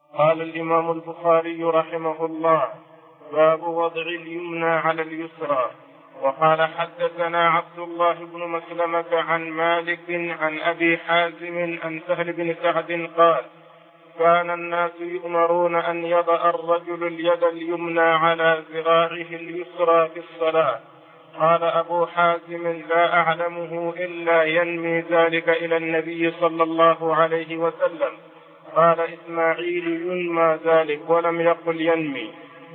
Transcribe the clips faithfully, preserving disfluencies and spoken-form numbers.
قال الإمام البخاري رحمه الله: باب وضع اليمنى على اليسرى. وقال: حدثنا عبد الله بن مسلمة عن مالك عن أبي حازم عن سهل بن سعد قال: كان الناس يؤمرون أن يضع الرجل اليد اليمنى على ذراعه اليسرى في الصلاة. قال أبو حازم: لا أعلمه إلا ينمي ذلك إلى النبي صلى الله عليه وسلم. قال إسماعيل: ينمى ذلك ولم يقل ينمي.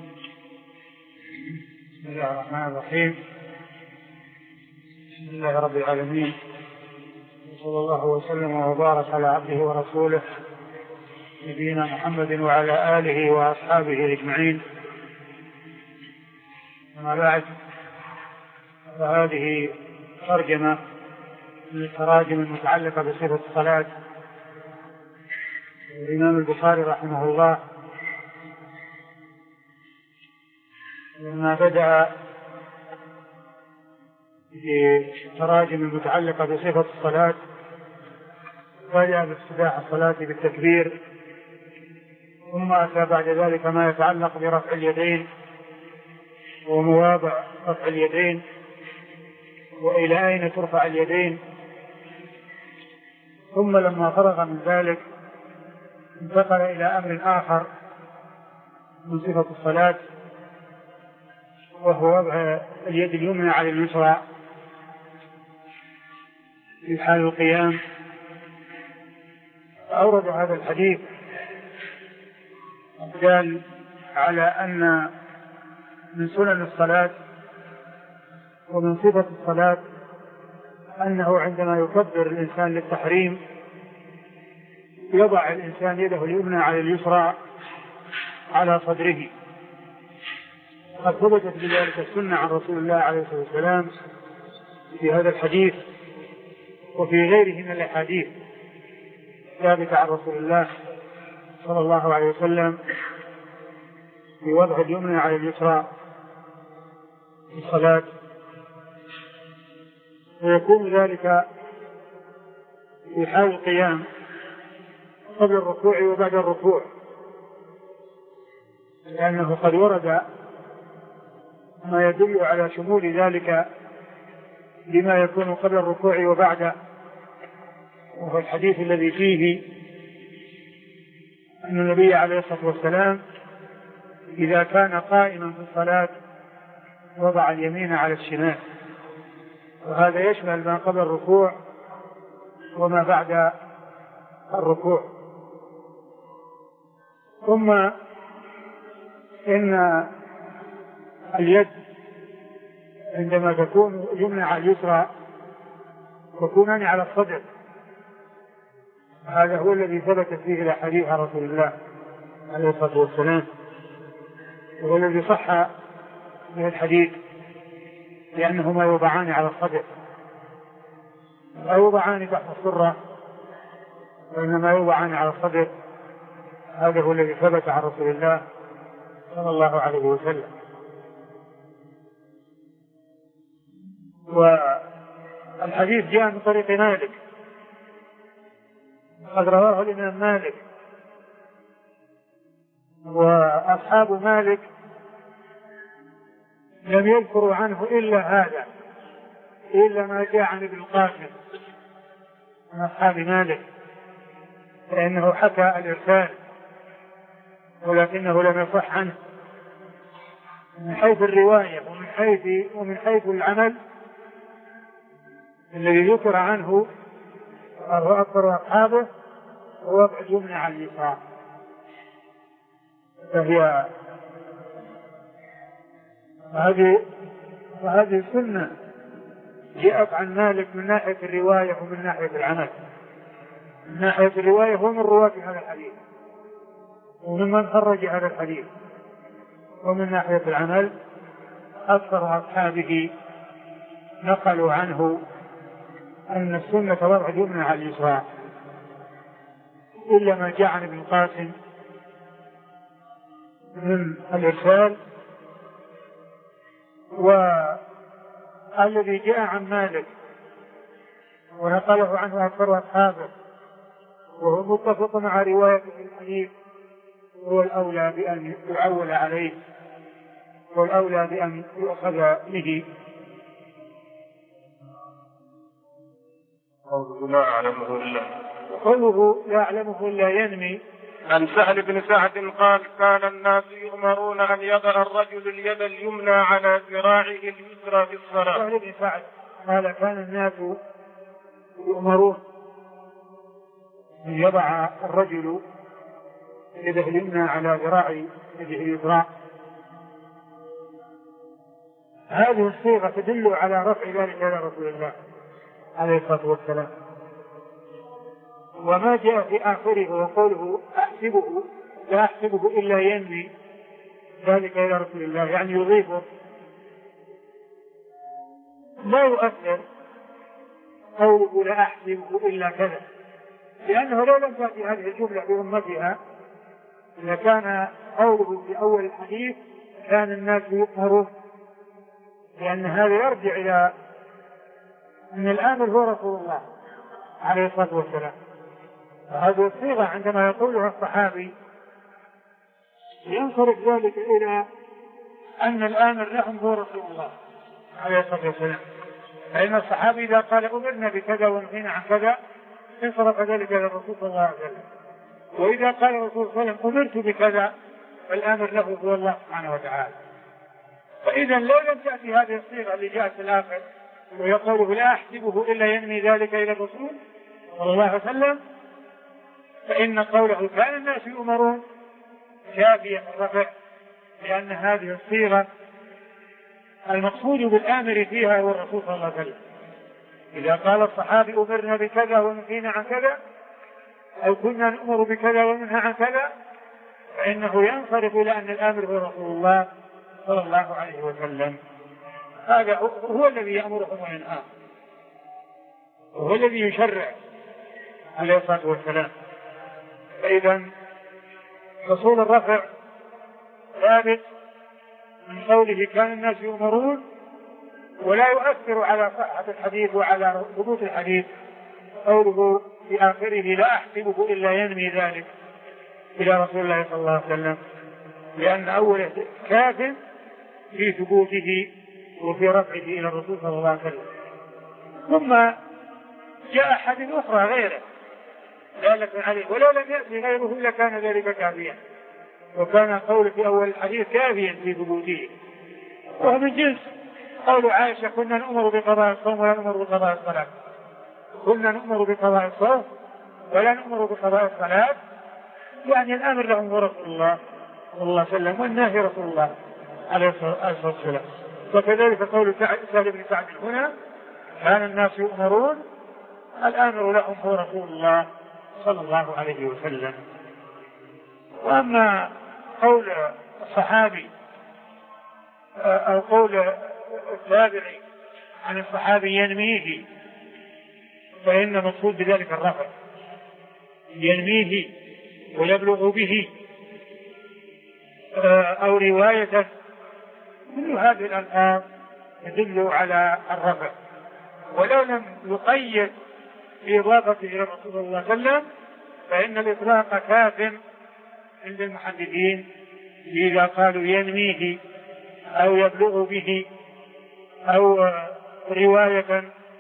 بسم الله الرحمن الرحيم. بسم الله رب العالمين، صلى الله وسلم وبارك على عبده ورسوله نبينا محمد وعلى آله وأصحابه أجمعين. أما بعد، فهذه ترجمة من التراجم المتعلقة بصفة الصلاة. الإمام البخاري رحمه الله لما بدأ بالتراجم المتعلقة بصفة الصلاة بدأ بافتتاح الصلاة بالتكبير، ثم أتى بعد ذلك ما يتعلق برفع اليدين ومواضع رفع اليدين وإلى أين ترفع اليدين. ثم لما فرغ من ذلك انتقل إلى أمر آخر من صفة الصلاة، وهو وضع اليد اليمنى على اليسرى في حال القيام. أورد هذا الحديث دال على أن من سنن الصلاة ومن صفة الصلاة أنه عندما يكبر الإنسان للتحريم يضع الإنسان يده اليمنى على اليسرى على صدره. قد ثبتت بذلك السنة عن رسول الله عليه الصلاة والسلام في هذا الحديث وفي غيره من الأحاديث ثابتة عن رسول الله صلى الله عليه وسلم في وضع اليمنى على اليسرى في الصلاة، ويكون ذلك في حال القيام قبل الركوع وبعد الركوع، لأنه قد ورد ما يدل على شمول ذلك بما يكون قبل الركوع وبعده. وهو الحديث الذي فيه أن النبي عليه الصلاة والسلام إذا كان قائما في الصلاة وضع اليمين على الشمال، وهذا يشمل ما قبل الركوع وما بعد الركوع. ثم إن اليد عندما تكون يمنى على اليسرى تكونان على الصدر، هذا هو الذي ثبتت فيه الأحاديث عن رسول الله عليه الصلاة والسلام، وهو الذي صح من الحديث، لأنهما يوضعان على الصدر لا يوضعان تحت السرة، وإنما يوضعان على الصدر. هذا هو الذي ثبت عن رسول الله صلى الله عليه وسلم. والحديث جاء من طريق مالك، قد رواه الإمام مالك، وأصحاب مالك لم يذكروا عنه إلا هذا، إلا ما جاء عن ابن القاسم من أصحاب مالك، فإنه حكى الإرسال ولكنه لم يصح عنه من حيث الرواية ومن حيث ومن حيث العمل الذي ذكر عنه أكثر أصحابه ووضع اليمنى على اليسار. فهي هذه وهذه سنة جاءت عن مالك من ناحية الرواية ومن ناحية العمل. من ناحية الرواية هو من رواة هذا الحديث وممن خرج هذا الحديث، ومن ناحية العمل أكثر أصحابه نقلوا عنه أن السنة وضع اليمنى على اليسرى، إلا ما جاء عن ابن القاسم من الإرسال. والذي جاء عن مالك ونقله عنه أكثر أصحابه وهو متفق مع رواية في الحديث هو الأولى بأن يعول عليه والأولى بأن يؤخذ به. قوله لا أعلمه إلا قوله لا أعلمه إلا ينمي. عن سهل بن سعد قال كان الناس يؤمرون أن يضع الرجل اليد اليمنى على ذراعه اليسرى في الصلاة. سهل بن سعد قال كان الناس يؤمرون أن يضع الرجل يده اليمنى على ذراع يده اليسرى. هذه الصيغة تدل على رفع ذلك إلى رسول الله عليه الصلاة والسلام. وما جاء في آخره وقوله أحسبه لا أحسبه إلا ينمي ذلك إلى رسول الله يعني يضيفه، لا يؤثر قوله لا أحسبه إلا كذا، لأنه لو لم تأتي هذه الجملة بأمتها لكان قوله في أول الحديث كان الناس يؤمرون، لأن هذا يرجع إلى أن الآمر هو رسول الله عليه الصلاة والسلام. هذه الصيغة عندما يقولها الصحابي ينصرف ذلك إلى أن الآمر لهم هو رسول الله عليه الصلاة والسلام، فإن الصحابي إذا قال أمرنا بكذا ونهينا عن كذا انصرف ذلك إلى الرسول صلى الله عليه وسلم، وإذا قال الرسول صلى الله عليه وسلم أمرت بكذا فالآمر له هو الله سبحانه وتعالى. فإذا لو لم تأتي هذه الصيغة اللي جاءت في الآخر ويقوله لا أحسبه إلا ينمي ذلك إلى الرسول صلى الله عليه وسلم فإن قوله كان الناس يؤمرون شافيا الرفع، لأن هذه الصيغة المقصود بالآمر فيها هو الرسول صلى الله عليه وسلم. إذا قال الصحابي أمرنا بكذا ونهينا عن كذا أو كنا نؤمر بكذا وننهى عن كذا فإنه ينصرف إلى أن الآمر هو رسول الله صلى الله عليه وسلم. هذا هو الذي يأمرهم وينهاهم، وهو الذي يشرع عليه الصلاة والسلام. فإذا حصول الرفع ثابت من قوله كان الناس يؤمرون، ولا يؤثر على صحة الحديث وعلى ضبوط الحديث قوله في آخره لا أحسبه إلا ينمي ذلك إلى رسول الله صلى الله عليه وسلم، لأن أوله كاف في ثبوته وفي رفعه إلى الرسول صلى الله عليه وسلم. ثم جاء حديث أخرى غيره دالة عليه ولو لم يأتي غيره لكان ذلك كافيا، وكان قول في أول الحديث كافيا في ثبوته، وهو من جنس قول عائشة كنا نؤمر بقضاء الصوم ولا نؤمر بقضاء الصلاة، كنا نؤمر بقضاء الصوم ولا نؤمر بقضاء الصلاة، يعني الأمر لهم هو رسول الله صلى الله عليه وسلم والنهي رسول الله عليه الصلاة والسلام. وكذلك قول سهل بن سعد هنا كان الناس يؤمرون الأمر لهم هو رسول الله صلى الله عليه وسلم. وأما قول الصحابي أو قول التابعي عن الصحابي ينميه فإن مقصود بذلك الرفع، ينميه ويبلغ به أو رواية، كل هذه الألفاظ تدل على الرفع، ولو لم يقيد بإضافته إلى الرسول صلى الله عليه وسلم فإن الإطلاق كاف عند المحدثين إذا قالوا ينميه أو يبلغ به أو رواية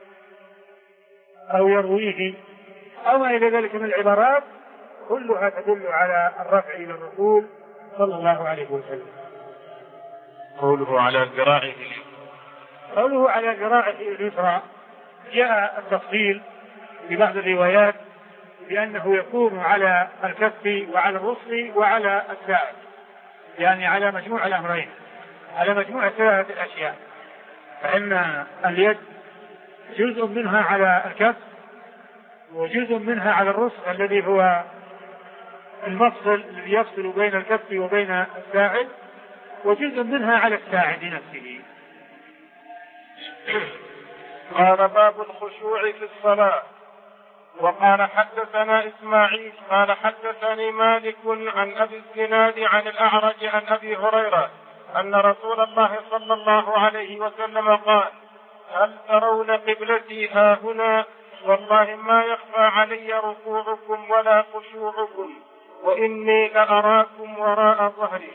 أو يرويه أو ما إلى ذلك من العبارات كلها تدل على الرفع إلى الرسول صلى الله عليه وسلم. قوله على ذراعه قوله على ذراعه اليسرى جاء التفصيل في بعض الروايات بأنه يكون على الكف وعلى الرسل وعلى الساعد، يعني على مجموع الأمرين، على مجموع ثلاثة الأشياء، فإن اليد جزء منها على الكف وجزء منها على الرسل الذي هو المفصل الذي يفصل بين الكف وبين الساعد، وجزء منها على الساعد نفسه. قال باب الخشوع في الصلاة. وقال حدثنا إسماعيل قال حدثني مالك عن أبي الزناد عن الأعرج عن أبي هريرة أن رسول الله صلى الله عليه وسلم قال هل ترون قبلتي ها هنا والله ما يخفى علي ركوعكم ولا خشوعكم وإني لأراكم وراء ظهري.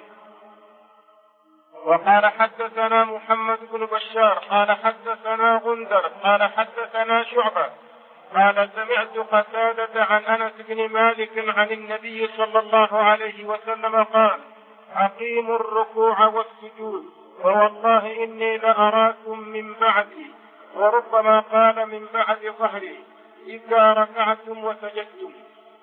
وقال حدثنا محمد بن بشار قال حدثنا غندر قال حدثنا شعبة قال سمعت قتادة عن أنس بن مالك عن النبي صلى الله عليه وسلم قال أقيموا الركوع والسجود فوالله إني لأراكم من بعدي، وربما قال من بعد ظهري إذا ركعتم وسجدتم.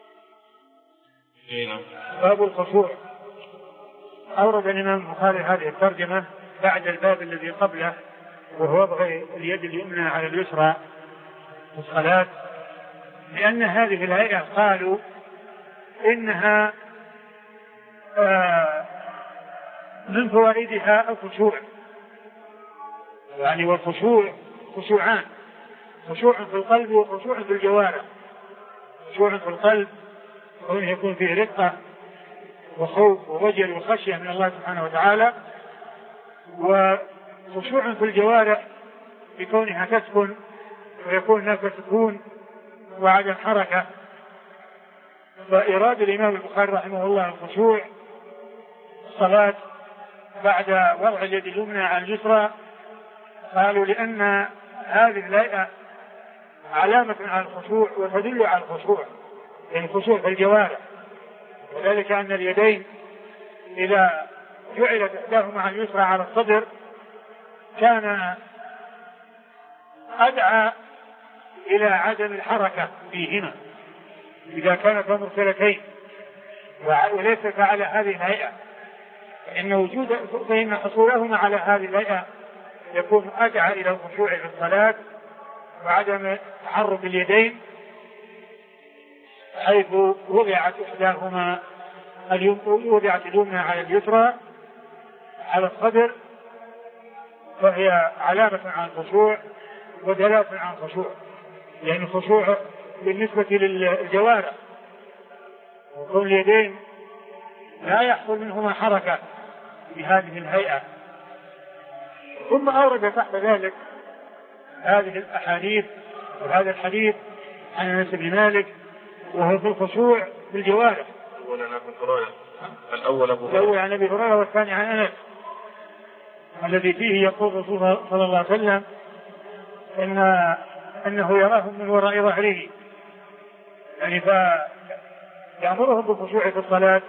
باب الخشوع. أورد الإمام البخاري هذه الترجمة بعد الباب الذي قبله وهو وضع اليد اليمنى على اليسرى في الصلاة، لأن هذه الآية قالوا إنها آه من فوائدها الخشوع، يعني والخشوع خشوعان، خشوع في القلب وخشوع في الجوارح. خشوع في القلب كونه يكون فيه رقة وخوف ووجل وخشية من الله سبحانه وتعالى، وخشوع في الجوارح بكونها تسكن ويكون هناك سكون وعدم حركة. فإراد الإمام البخاري رحمه الله الخشوع الصلاة بعد وضع اليد اليمنى على اليسرى، قالوا لأن هذه الآية علامة على الخشوع وتدل على الخشوع، يعني الخشوع في الجوارح، وذلك أن اليدين إذا جعلت إحداهما على اليسرى على الصدر كان أدعى إلى عدم الحركة فيهما إذا كانتا مرسلتين، وليس على هذه الهيئة، فإن وجود فإن حصولهما على هذه الهيئة يكون أدعى إلى الخشوع في الصلاة وعدم تحرك اليدين، حيث وضعت إحداهما وضعت اليمنى على اليسرى على الصدر، فهي علامة عن الخشوع ودلالة عن الخشوع، لأن يعني الخشوع بالنسبة للجوارح وكل اليدين لا يحصل منهما حركة بهذه الهيئة. ثم أورد تحت ذلك هذه الأحاديث وهذا الحديث عن أنس بن مالك وهو في الخشوع بالجوارح. الأول أبو هريرة الأول عن أبي هريرة والثاني عن أنس، الذي فيه يقول الرسول صلى الله عليه وسلم إن أنه يراهم من وراء ظهره، يعني فيأمرهم بالخشوع في الصلاة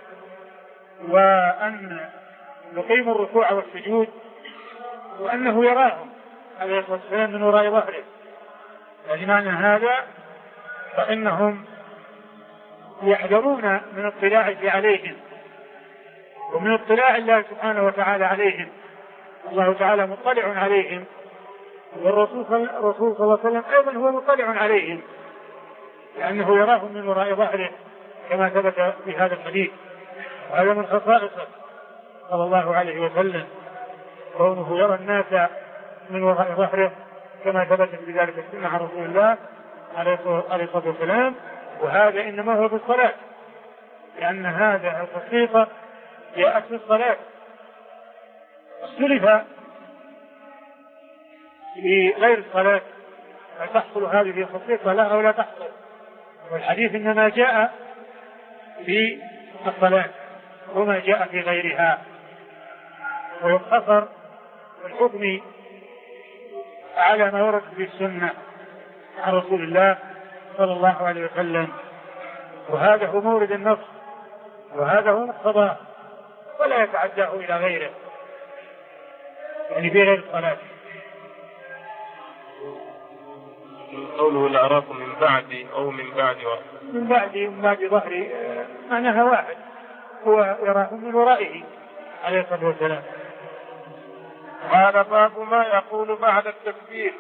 وأن يقيموا الركوع والسجود، وأنه يراهم عليه الصلاة والسلام من وراء ظهره. يعني معنى هذا فإنهم يحذرون من اطلاع عليهم ومن اطلاع الله سبحانه وتعالى عليهم. الله تعالى مطلع عليهم، والرسول صلى الله عليه وسلم أيضا هو مطلع عليهم، لأنه يراهم من وراء ظهره كما ثبت في هذا الحديث. وهذا من خصائصه صلى الله عليه وسلم، كونه يرى الناس من وراء ظهره كما ثبت في ذلك السنة عن رسول الله عليه الصلاة والسلام. وهذا إنما هو في الصلاة، لأن هذا الخصيصة جاءت في الصلاة. اختلف في غير الصلاة هل تحصل هذه الخصيصة لا أو لا تحصل، والحديث إنما جاء في الصلاة وما جاء في غيرها، ويقتصر الحكم على ما ورد في السنة عن رسول الله صلى الله عليه وسلم. وهذا هو مورد النص وهذا هو مقتضاه، ولا يتعداه إلى غيره، يعني في غير الصلاة. قوله لأراكم من بعدي أو من بعد ظهري، من بعدي ومن بعد ظهري معناها واحد، هو يراهم من ورائه عليه الصلاة والسلام. قال باب ما يقول بعد التكبير.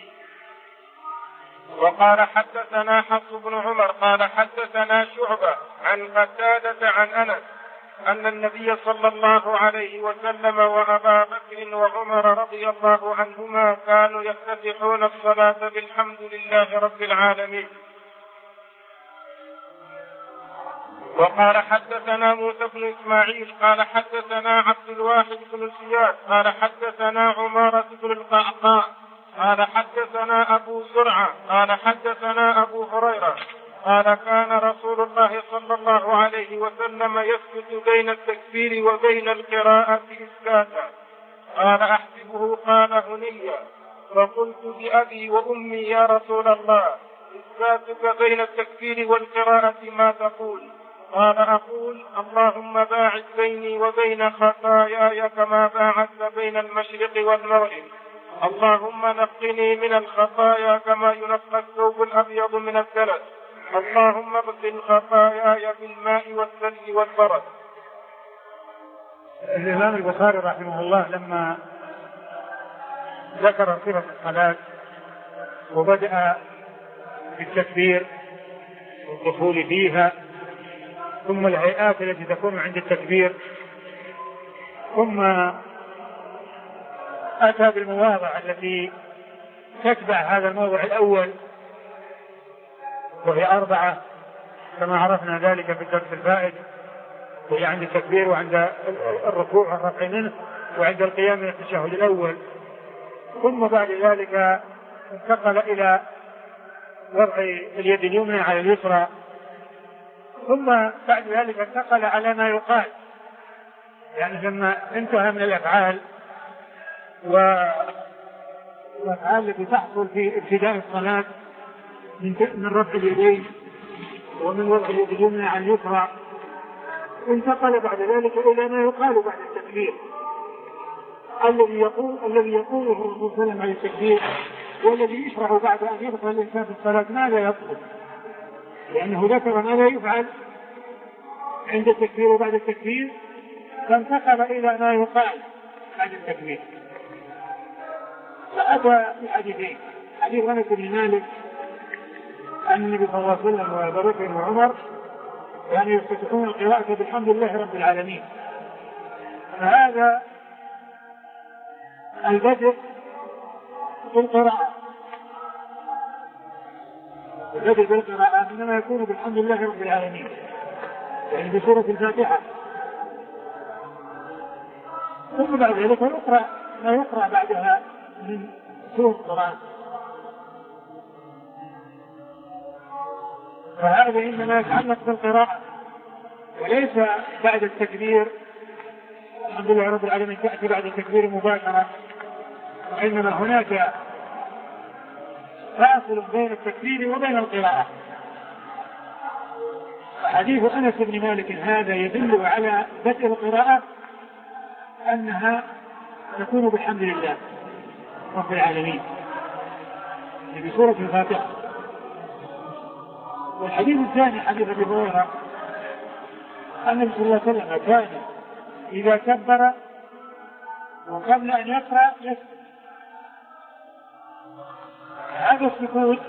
وقال حدثنا حفص بن عمر قال حدثنا شعبة عن قتادة عن أنس أن النبي صلى الله عليه وسلم وأبا بكر وعمر رضي الله عنهما كانوا يفتتحون الصلاة بالحمد لله رب العالمين. وقال حدثنا موسى بن إسماعيل قال حدثنا عبد الواحد بن زياد قال حدثنا عمارة بن القعقاع قال حدثنا أبو زرعة قال حدثنا أبو هريرة قال كان رسول الله صلى الله عليه وسلم يسكت بين التكبير وبين القراءة إسكاتا. قال أحسبه قال هنيا. فقلت بأبي وأمي يا رسول الله إسكاتك بين التكبير والقراءة ما تقول؟ قال أقول اللهم باعد بيني وبين خطاياي كما باعدت بين المشرق والمغرب. اللهم نقني من الخطايا كما ينقى الثوب الأبيض من الدنس. اللهم اغسل خطاياي بالماء والثلج والبرد. الإمام البخاري رحمه الله لما ذكر صفة الصلاة وبدأ بالتكبير والدخول فيها ثم الهيئات التي تكون عند التكبير ثم أتى بالمواضع التي تتبع هذا الموضع الأول وهي أربعة كما عرفنا ذلك في الدرس الفائت، وهي عند التكبير وعند الركوع والرفع منه وعند القيام من التشهد الأول. ثم بعد ذلك انتقل إلى وضع اليد اليمنى على اليسرى، ثم بعد ذلك انتقل على ما يقال، يعني لما انتهى من الأفعال والأفعال التي تحصل في ابتداء الصلاة من رفع اليدين ومن وضع اليد اليمنى على اليسرى، انتقل بعد ذلك إلى ما يقال بعد التكبير الذي يقول الذي يقوله الرسول صلى الله عليه وسلم على التكبير، والذي يشرع بعد أن يدخل الإنسان في الصلاة ماذا يطلب، لأنه ذكر ماذا يفعل عند التكبير وبعد التكبير، فانتقل إلى ما يقال بعد التكبير. فأتى بحديثين: حديث أنس بن مالك أن النبي صلى الله عليه وسلم وأبو بكر وعمر كانوا يفتتحون القراءة بالحمد لله رب العالمين. فهذا البدء في القراءة، البدء بالقراءة إنما يكون بالحمد لله رب العالمين، يعني بسورة الفاتحة، ثم بعد ذلك يقرأ ما يقرأ بعدها من سورة القرآن. فهذا إنما يتعلق بالقراءة وليس بعد التكبير الحمد لله رب العالمين تأتي بعد التكبير مباشرة، وإنما هناك فاصل بين التكبير وبين القراءة. حديث أنس بن مالك هذا يدل على بدء القراءة أنها تكون بالحمد لله رب العالمين بسورة الفاتحة. والحديث الثاني حديث أبي هريرة أن النبي صلى الله عليه وسلم كان إذا كبر وقبل أن يقرأ يسكت. هذا السكوت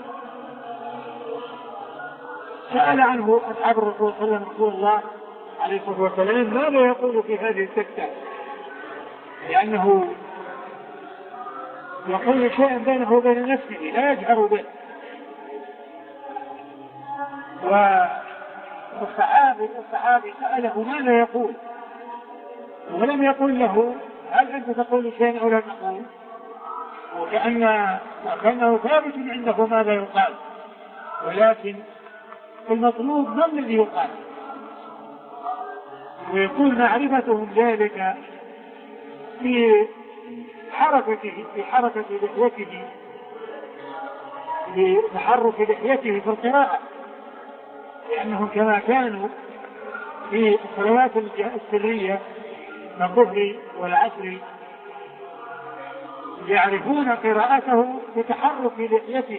سأل عنه أصحاب الرسول صلى الله عليه وسلم رسول الله عليه الصلاة والسلام ماذا يقول في هذه السكتة، لأنه يقول شيئا بينه وبين نفسه لا يجهر به. والصحابي الصحابي سأله ماذا يقول ولم يقل له هل أنت تقول شيئا أو لا تقول، وكأن كأنه ثابت عنده ماذا يقال، ولكن المطلوب ما الذي يقال، ويكون معرفتهم ذلك في حركته في حركة لحيته بتحرك لحيته في القراءة، لأنهم كما كانوا في الصلوات السرية من الظهر والعصر يعرفون قراءته بتحرك لحيته،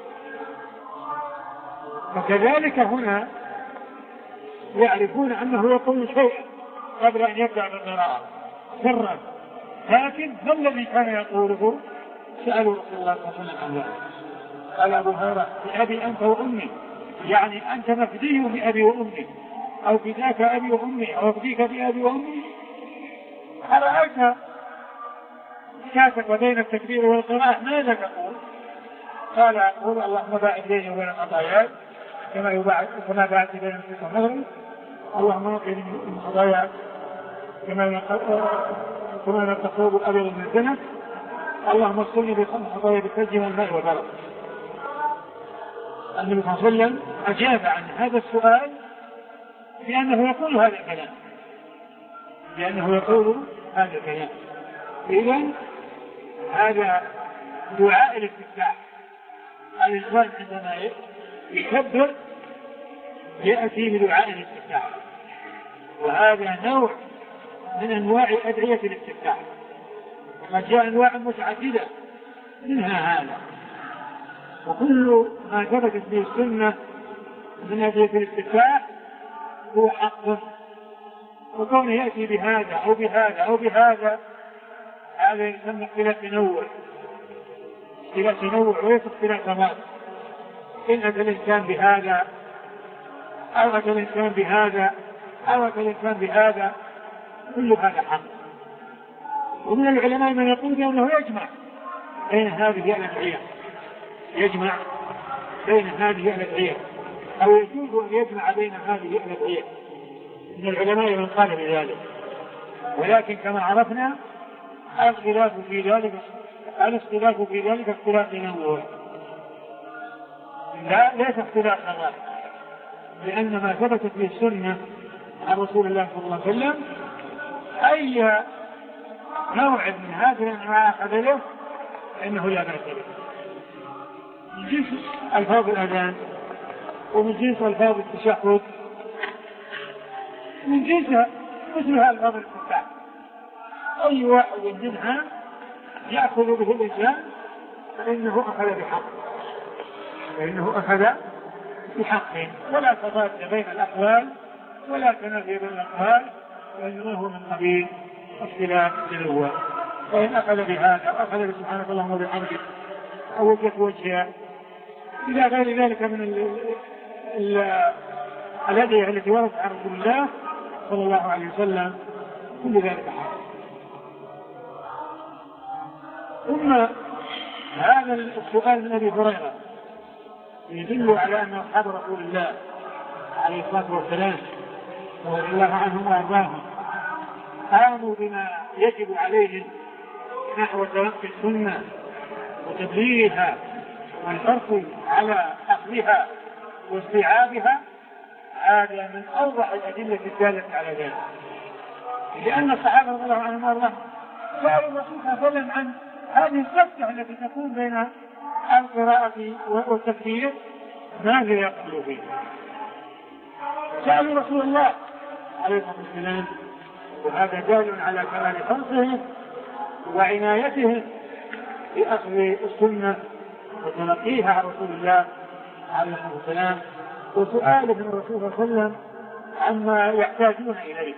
وكذلك هنا يعرفون أنه يقول شيئا قبل أن يبدأ بالقراءة سرا، لكن ما الذي كان يقوله؟ سألوا رسول الله صلى الله عليه وسلم. قال أبو هريرة بأبي أنت وأمي، يعني أنت مفدي بأبي وأمي، أو فداك أبي وأمي، أو أفديك بأبي وأمي. أرأيت شاتك بين التكبير والقراءة ماذا تقول؟ قال أقول اللهم باعد بيني وبين خطاياي كما يباعد كما باعد بين المشرق والمغرب، اللهم نقني من خطاياي كما كما ينقى الثوب الأبيض من الدنس، اللهم اغسلني بخمس خطاياي بالثلج والماء والبرد. النبي صلى الله عليه وسلم أجاب عن هذا السؤال بأنه يقول هذا الكلام بأنه يقول هذا الكلام. إذن هذا دعاء الاستفتاح. الإنسان عندما يكبر يأتي بدعاء الاستفتاح، وهذا نوع من أنواع أدعية الاستفتاح، وقد جاء أنواع متعددة منها هذا. وكل ما ثبتت به السنة من أدعية الاستفتاح هو حق، وكونه يأتي بهذا أو بهذا أو بهذا هذا يسمى اختلاف تنوع اختلاف تنوع وليس اختلاف تضاد. إن أتى الإنسان بهذا أو أتى الإنسان بهذا أو أتى الإنسان بهذا كل هذا حق. ومن العلماء من يقول بأنه يجمع بين هذه الأدعية يجمع بين هذه الأدعية أو يجوز أن يجمع بين هذه الأدعية. من العلماء من قال بذلك، ولكن كما عرفنا الاختلاف في ذلك الاختلاف في ذلك اختلاف تنوع لا ليس اختلاف تضاد، لأن ما ثبتت به السنة عن رسول الله صلى الله عليه وسلم أي نوع من هذه الأنواع أخذ له فإنه لا بأس به، من جنس ألفاظ الأذان ومن جنس ألفاظ التشهد من جنسها مثلها ألفاظ الاستفتاح. أي واحد منها يأخذ به الإنسان فإنه أخذ بحق فإنه أخذ بحق ولا تضاد بين الأقوال ولا تنافي بين الأقوال، وإنه من قبيل اختلاف التنوع. وإن أخذ بهذا أخذ بسبحانك اللهم وبحمدك أو وجهك وجهها إلى غير ذلك من الأدعية التي وردت عن رسول الله صلى الله عليه وسلم كل ذلك حق. ثم هذا السؤال من أبي هريرة يدل على أن أصحاب رسول الله عليه الصلاة والسلام رضي الله عنهم وأرضاهم قاموا بما يجب عليهم نحو تلقي السنة وتبليغها والحرص على أخذها واستيعابها. هذا من أوضح الأدلة الدالة على ذلك، لأن الصحابة رضي الله عنهم وأرضاهم سألوا الرسول صلى الله عليه وسلم عن هذه القصة التي تكون بين القراءة والتفسير ماذا يقول فيه. سألوا رسول الله عليه الصلاة والسلام، وهذا دال على كمال حرصه وعنايته بأخذ السنة وتلقيها عن رسول الله عليه الصلاة والسلام وسؤاله من الرسول صلى الله عليه وسلم عما يحتاجون إليه.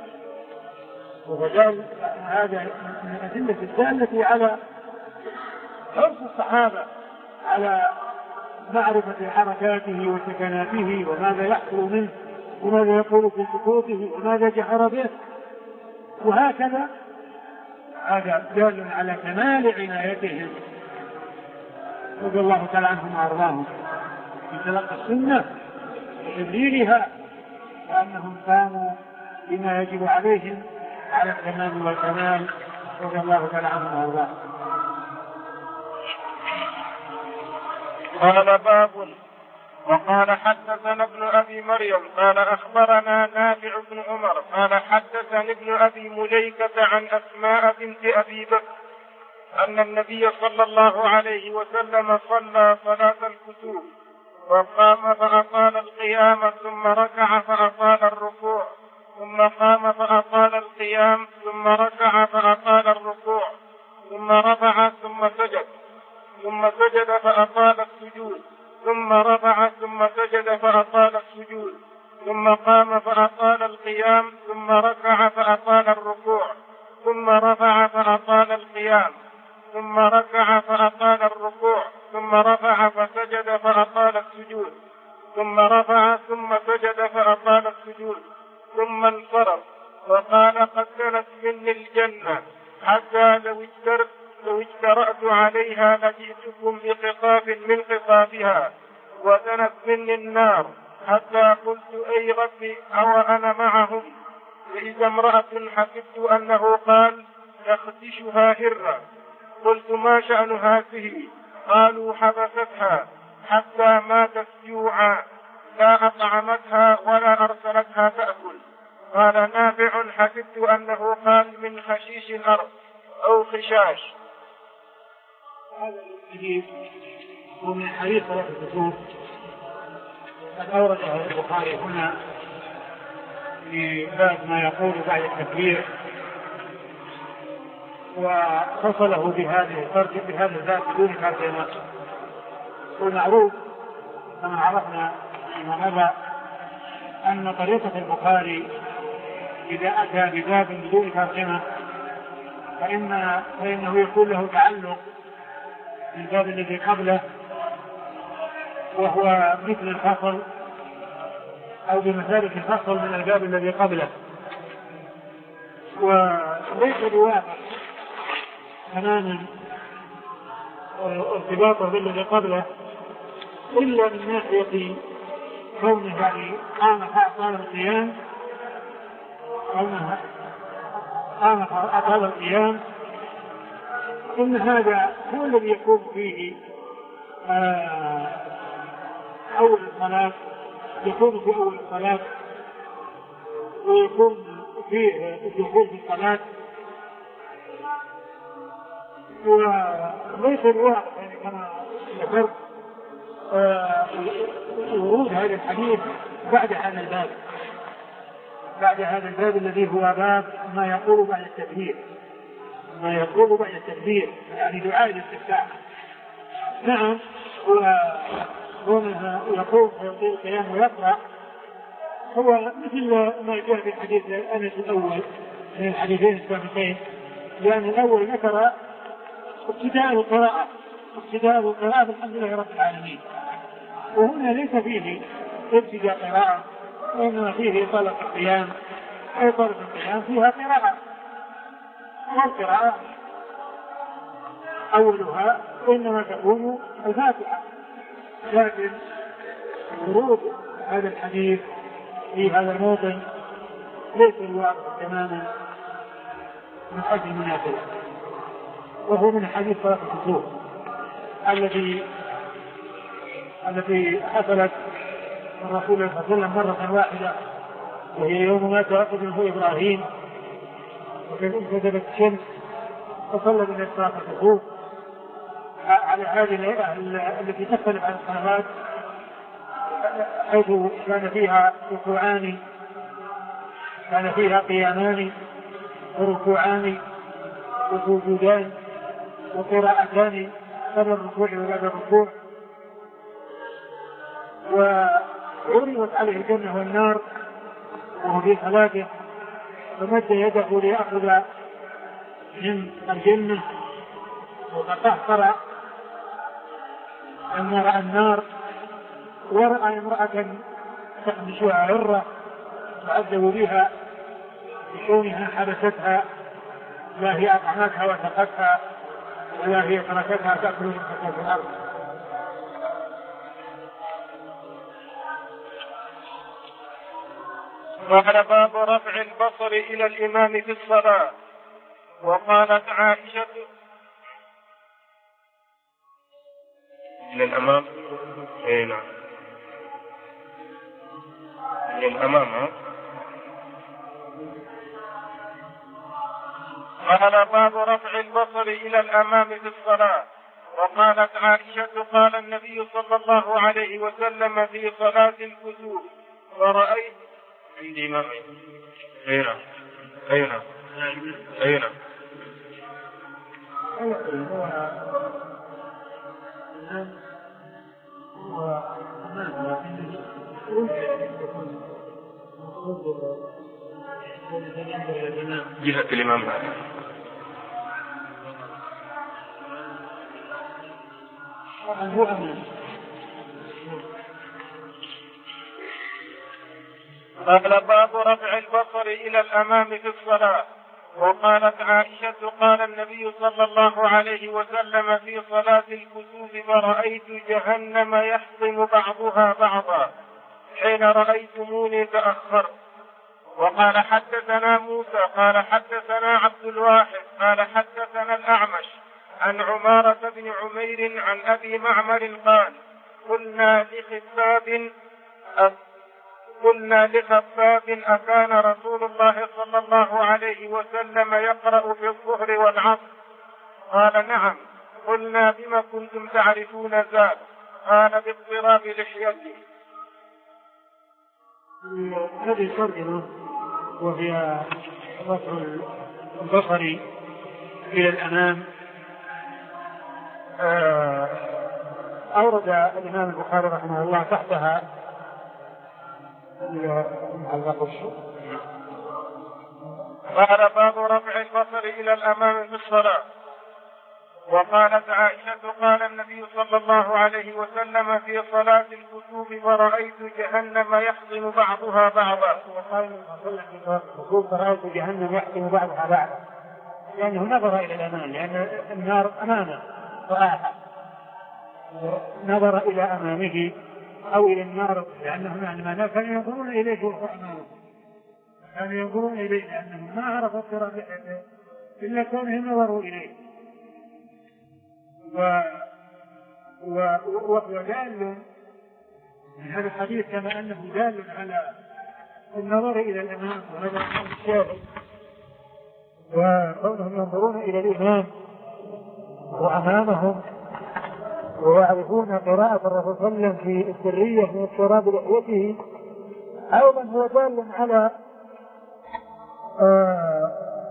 وفذلك هذا من الأدلة الدالة على حرص الصحابة على معرفة حركاته وسكناته وماذا يحصل منه وماذا يقول في سكوته وماذا جهر به. وهكذا هذا دال على كمال عنايتهم رضي الله تعالى عنهم وأرضاهم في تلقي السنة وتبليغها، وأنهم قاموا بما يجب عليهم على التمام والكمال رضي الله تعالى عنهم وأرضاهم. قال باب وقال حدثنا ابن أبي مريم قال أخبرنا نافع بن عمر قال حدثني ابن أبي مليكة عن أسماء بنت أبي بكر أن النبي صلى الله عليه وسلم صلى صلاة الكسوف وقام فأطال القيام ثم ركع فأطال الركوع ثم قام فأطال القيام ثم ركع فأطال الركوع ثم رفع ثم سجد ثم سجد فأطال السجود ثم رفع ثم سجد فأطال السجود ثم قام فأطال القيام ثم ركع فأطال الركوع ثم رفع فأطال القيام ثم ركع فأطال الركوع ثم رفع فسجد فأطال السجود ثم رفع ثم سجد فأطال السجود ثم انصرف وقال قد كانت مني الجنة حتى لو اجترت لو اجترأت عليها لجئتكم بقطاف من قطافها ودنت مني النار حتى قلت أي ربي أو أنا معهم. وإذا امرأة حسبت أنه قال تخدشها هرة قلت ما شأن هذه؟ قالوا حبستها حتى ماتت جوعا لا أطعمتها ولا أرسلتها تأكل. قال نافع حسبت أنه قال من خشيش الأرض أو خشاش. هذا الحديث ومن حديث صلاة الكسوف قد أورده البخاري هنا في باب ما يقول بعد التكبير، وفصله بهذه الترجمة بهذا الباب بدون ترجمة. والمعروف كما عرفنا فيما مضى أن طريقة البخاري إذا أتى بباب بدون ترجمة فإن فإنه يكون له تعلق بالباب الذي قبله، وهو مثل الفصل أو بمثابة الفصل من الباب الذي قبله، وليس بواقع تماما ارتباطه بالذي قبله إلا من ناحية كونه يعني قام أطال القيام كونه قام أطال القيام إن هذا هو الذي يكون فيه آه أول الصلاة، يكون في أول الصلاة ويكون فيه الدخول في الصلاة، وليس الواقع يعني كما ذكرت ورود هذا الحديث بعد هذا الباب بعد هذا الباب الذي هو باب ما يقول بعد التكبير ما يقول بعد التكبير يعني دعاء الاستفتاح. نعم، وهنا يقول في القيام ويقرأ هو مثل ما جاء في حديث أنس الأول من الحديثين السابقين، لأن الأول ذكر ابتداء القراءة ابتداء القراءة الحمد لله رب العالمين، وهنا ليس فيه ابتداء قراءة وإنما فيه إطالة القيام. إطالة القيام فيها قراءة، والقراءة أولها إنما تكون الفاتحة، لكن ورود هذا الحديث في هذا الموطن ليس الواقع تماما من حيث المناسبة، وهو من حديث صلاة الكسوف الذي التي حصلت من رسول الله صلى الله عليه وسلم مرة واحدة، وهي يوم ما توقف منه إبراهيم وكذبت الشمس فصلى من صلاة الكسوف على هذه التي تختلف عن الصلوات، حيث كان فيها ركوعان كان فيها قيامان وركوعان وسجودان وقراءتان قبل الركوع وبعد الركوع، وعرضت عليه الجنة والنار وهو في صلاته فمد يده ليأخذ من الجنة وتطهر أن رأى النار ورأى امرأة تحبسها عرة وعذبوا بها بكونها حبستها، لا هي أطعمتها وسقتها ولا هي تركتها تأكل من خشاش الأرض. وعلى باب رفع البصر إلى الإمام في الصلاة. وقالت عائشة إلى الأمام إيه نعم إلى الأمام قال باب رفع البصر إلى الأمام في الصلاة. وقالت عائشة قال النبي صلى الله عليه وسلم في صلاة الكسوف ورأيت عندي ما أين أين أين جهة الإمام هذا قال باب رفع البصر إلى الأمام في الصلاة. وقالت عائشة قال النبي صلى الله عليه وسلم في صلاة الكسوف فرأيت جهنم يحطم بعضها بعضا حين رأيتموني تأخرت. وقال حدثنا موسى قال حدثنا عبد الواحد قال حدثنا الأعمش عن عمارة بن عمير عن أبي معمر قال قلنا لخباب قلنا لخباب أكان رسول الله صلى الله عليه وسلم يقرأ في الظهر والعصر؟ قال نعم. قلنا بما كنتم تعرفون ذلك؟ قال باضطراب لحيته. هذه ترجمة وهي رفع البصر إلى الأمام. أورد الإمام البخاري رحمه الله تحتها قال باب رفع البصر إلى الأمام في الصلاة. وقالت عائشة قال النبي صلى الله عليه وسلم في صلاة الكسوف ورأيت جهنم يحضن بعضها بعضا. وقال الكسوف ورأيت جهنم يحضن بعضها بعضا، لأنه نظر إلى الأمام، لأن النار أمامه رآها، نظر إلى أمامه أو إلى النار، لأنهم عندما كانوا ينظرون إليه وهو أمامه، كانوا ينظرون إليه لأنهم ما عرفوا اضطراب لحيته إلا كونهم نظروا إليه. و... و... وهو دال من هذا الحديث كما أنه دال على النظر إلى الأمام، وهذا الشاهد، وكونهم ينظرون إلى الإمام وأمامهم ويعرفون قراءة الرسول صلى الله عليه وسلم في السرية من اضطراب لحيته، أيضا هو دال على آه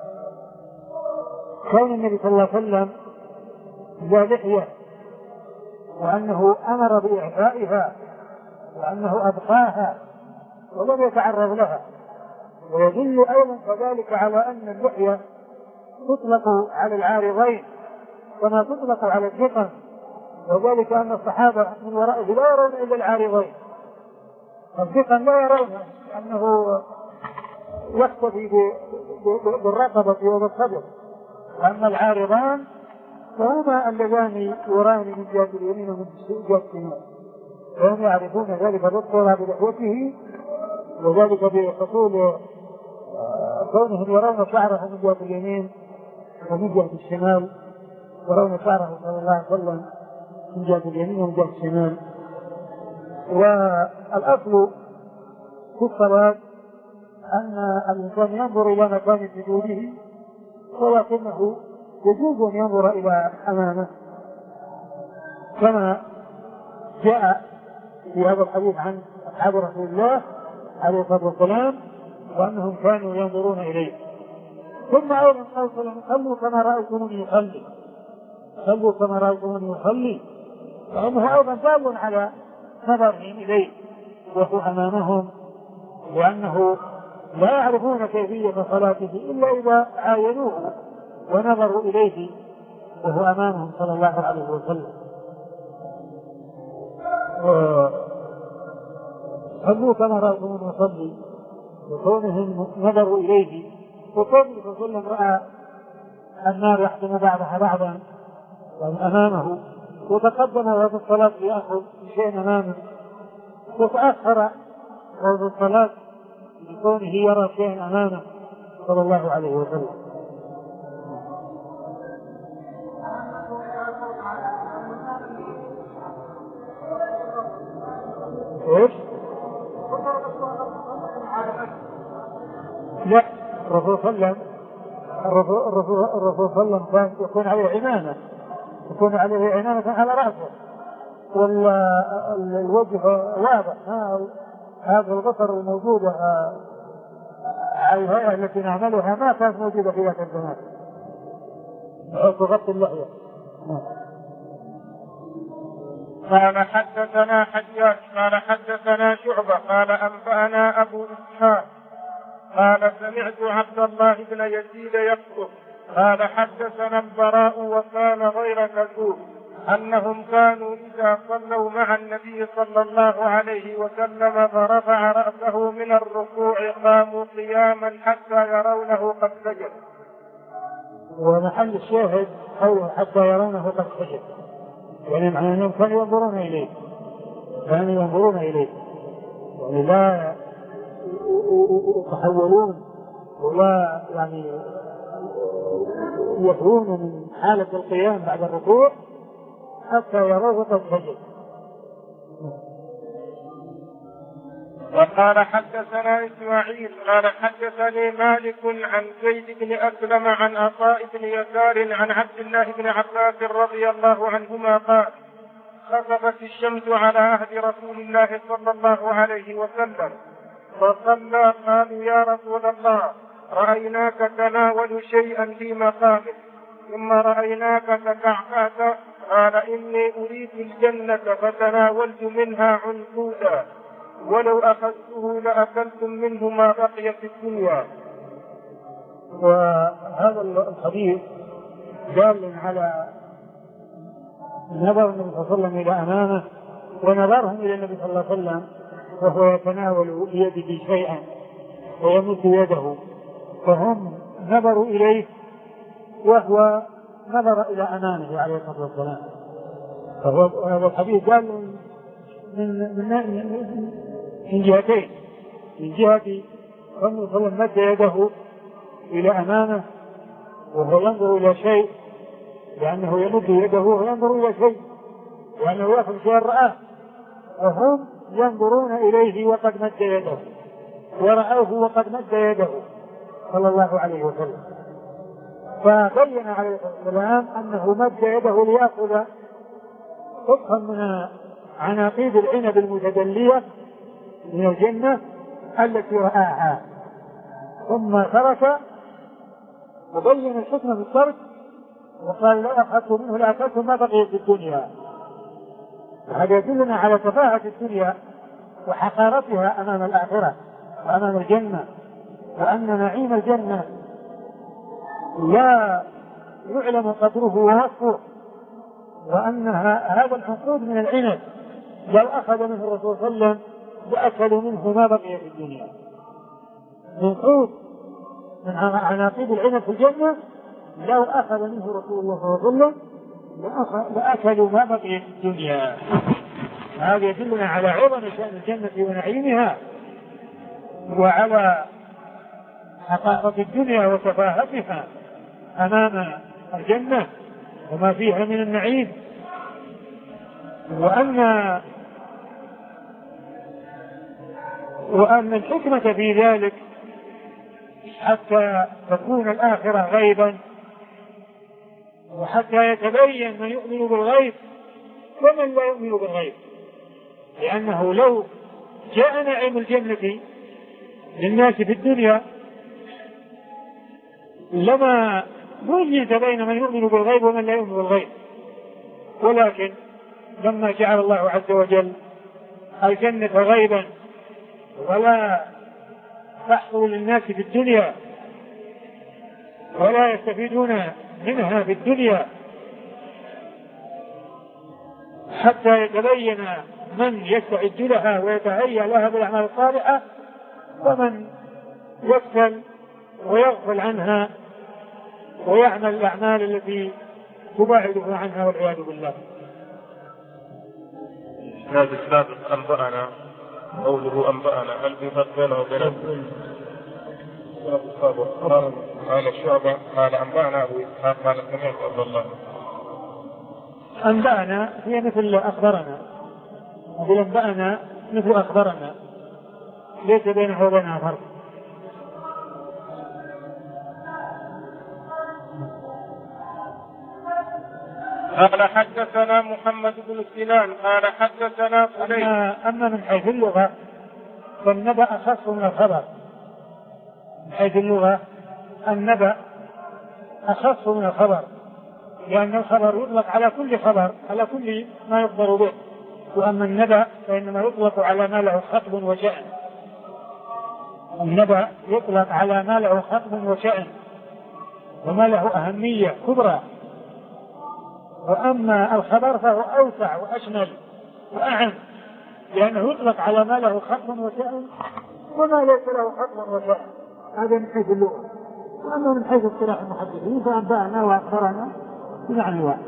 كون النبي صلى الله عليه وسلم ذا لحية، وأنه أمر بإعفائها، وأنه أبقاها ولم يتعرض لها. ويدل أيضا كذلك على أن اللحية تطلق على العارضين كما تطلق على الثقن، وذلك أن الصحابة من ورائه لا يرون إلا العارضين، الثقن لا يرون أنه يقتدي بالرقبة وبالصدر، أما العارضان فهما اللذان يران من جهة اليمين ومن جهة الشمال، وهم يعرفون ذلك باضطراب لحيته، وذلك بحصول كونهم يرون شعره من جهة اليمين ومن جهة الشمال، يرون شعره صلى الله عليه وسلم من جهة اليمين ومن جهة الشمال. والأصل في الصلاة أن الإنسان ينظر إلى مكان سجوده، ولكنه يجوز أن ينظر إلى أمامه كما جاء في هذا الحديث عن أصحاب رسول الله عليه الصلاة والسلام وأنهم كانوا ينظرون إليه. ثم أيضا قال صلوا كما رأيتموني يصلي، صلوا كما رأيتموني يصلي، فإنه أيضا دال على نظرهم إليه وهو أمامهم، وأنه لا يعرفون كيفية صلاته إلا إذا عاينوه ونظروا إليه وهو أمامهم صلى الله عليه وسلم. صلوا كما رأيتموني يصلي، وكونهم نظروا إليه، وكونه صلى الله عليه وسلم رأى النار يحضن بعضها بعضا يعني أمامه، وتقدم وهو في الصلاة ليأخذ شيء أمامه، وتأخر وهو في الصلاة لكونه يرى شيئا أمامه صلى الله عليه وسلم. إيش؟ لا، الرسول صلى الله عليه وسلم الرسول صلى الله عليه وسلم كان يكون عليه عمامة، يكون عليه عمامة على رأسه، والوجه واضح، هذا البصر الموجودة على الهيئة التي نعملها ما كانت موجودة في ذاك الزمان، تغطي اللحية. قال حدثنا حجاج قال حدثنا شعبة قال أنبأنا أبو إسحاق قال سمعت عبد الله بن يزيد يخطب قال حدثنا البراء وكان غير كذوب أنهم كانوا إذا صلوا مع النبي صلى الله عليه وسلم فرفع رأسه من الركوع قاموا قياما حتى يرونه قد سجد. ومحل الشاهد قوله حتى يرونه قد سجد، يعني معنى أنهم كانوا ينظرون إليه، كانوا ينظرون إليه يعني لا يتحولون ولا يعني يفرون من حالة القيام بعد الركوع حتى يروه قد سجد، وقال حدثنا إسماعيل قال حدثني مالك عن زيد بن أسلم عن عطاء بن يسار عن عبد الله بن عباس رضي الله عنهما قال خسفت الشمس على عهد رسول الله صلى الله عليه وسلم فصلى قالوا يا رسول الله رأيناك تناول شيئا في مقامك ثم رأيناك تكعكعت قال إني أريد الجنة فتناولت منها عنقودا ولو أخذته لأكلتم منه ما بقي في الدنيا. وهذا الحديث دال على نظر النبي صلى الله عليه وسلم إلى أمامه ونظرهم إلى النبي صلى الله عليه وسلم وهو يتناول بيده شيئا ويمد يده فهم نظروا إليه وهو نظر إلى أمامه عليه الصلاة والسلام. فهو هذا الحديث دال من من من جهتين، من جهة أنه صلى الله عليه وسلم مد يده إلى أمامه وهو ينظر إلى شيء لأنه يمد يده وهو ينظر إلى شيء لأنه يأخذ شيئا رآه وهم ينظرون إليه وقد مد يده ورأوه وقد مد يده صلى الله عليه وسلم. فبين عليه الصلاة والسلام أنه مد يده ليأخذ قطعا من عناقيد العنب المتدلية من الجنة التي رآها ثم ترك وبين الحكمة في الترك وقال لو أخذت منه لأكلت ما بقي في الدنيا. وهذا يدلنا على تفاهة الدنيا وحقارتها أمام الآخرة وأمام الجنة وأن نعيم الجنة لا يعلم قدره ووصفه وأنها هذا الحقود من العنب لو أخذ منه الرسول صلى الله عليه وسلم لأكلوا منه ما بقي في الدنيا. منقود من عناقيد العنب في الجنة لو أخذ منه رسول الله صلى الله عليه وسلم لأكلوا ما بقي في الدنيا. هذا يدلنا على عظم شأن الجنة ونعيمها وعلى حقائق الدنيا وتفاهتها أمام الجنة وما فيها من النعيم وأن وأن الحكمة في ذلك حتى تكون الآخرة غيبا وحتى يتبين من يؤمن بالغيب ومن لا يؤمن بالغيب لأنه لو جاء نعيم الجنة للناس في الدنيا لما ميز بين من يؤمن بالغيب ومن لا يؤمن بالغيب ولكن لما جعل الله عز وجل الجنة غيبا ولا تحصل للناس في الدنيا ولا يستفيدون منها في الدنيا حتى يتبين من يستعد لها ويتهيأ لها بالأعمال الصالحة ومن يكسل ويغفل عنها ويعمل الأعمال التي تباعده عنها والعياذ بالله. هذا السابق أنبأنا قوله أنبأنا هل بيفرقونه بين قال الشعبة قال أنبأنا أبو إسحاق قال سمعت عبد الله. أنبأنا هي مثل أخبرنا أقول أنبأنا مثل أخبرنا ليس بينه وبينها فرق. قال حدثنا محمد بن سنان قال حدثنا فليح. أما من حيث اللغة فالنبأ أخص من الخبر. من حيث اللغة النبأ أخص من الخبر لأن الخبر يطلق على كل خبر على كل ما يخبر به وأما النبأ فإنما يطلق على ما له خطب وشأن. النبأ يطلق على ما له خطب وشأن وما له أهمية كبرى وأما الخبر فهو أوسع وأشمل وأعم لأنه يطلق على ما له خطب وشأن وما ليس له خطب وشأن. هذا من حيث اللغة. وأما من حيث اصطلاح المحدثين فأنبأنا وأخبرنا بمعنى واحد.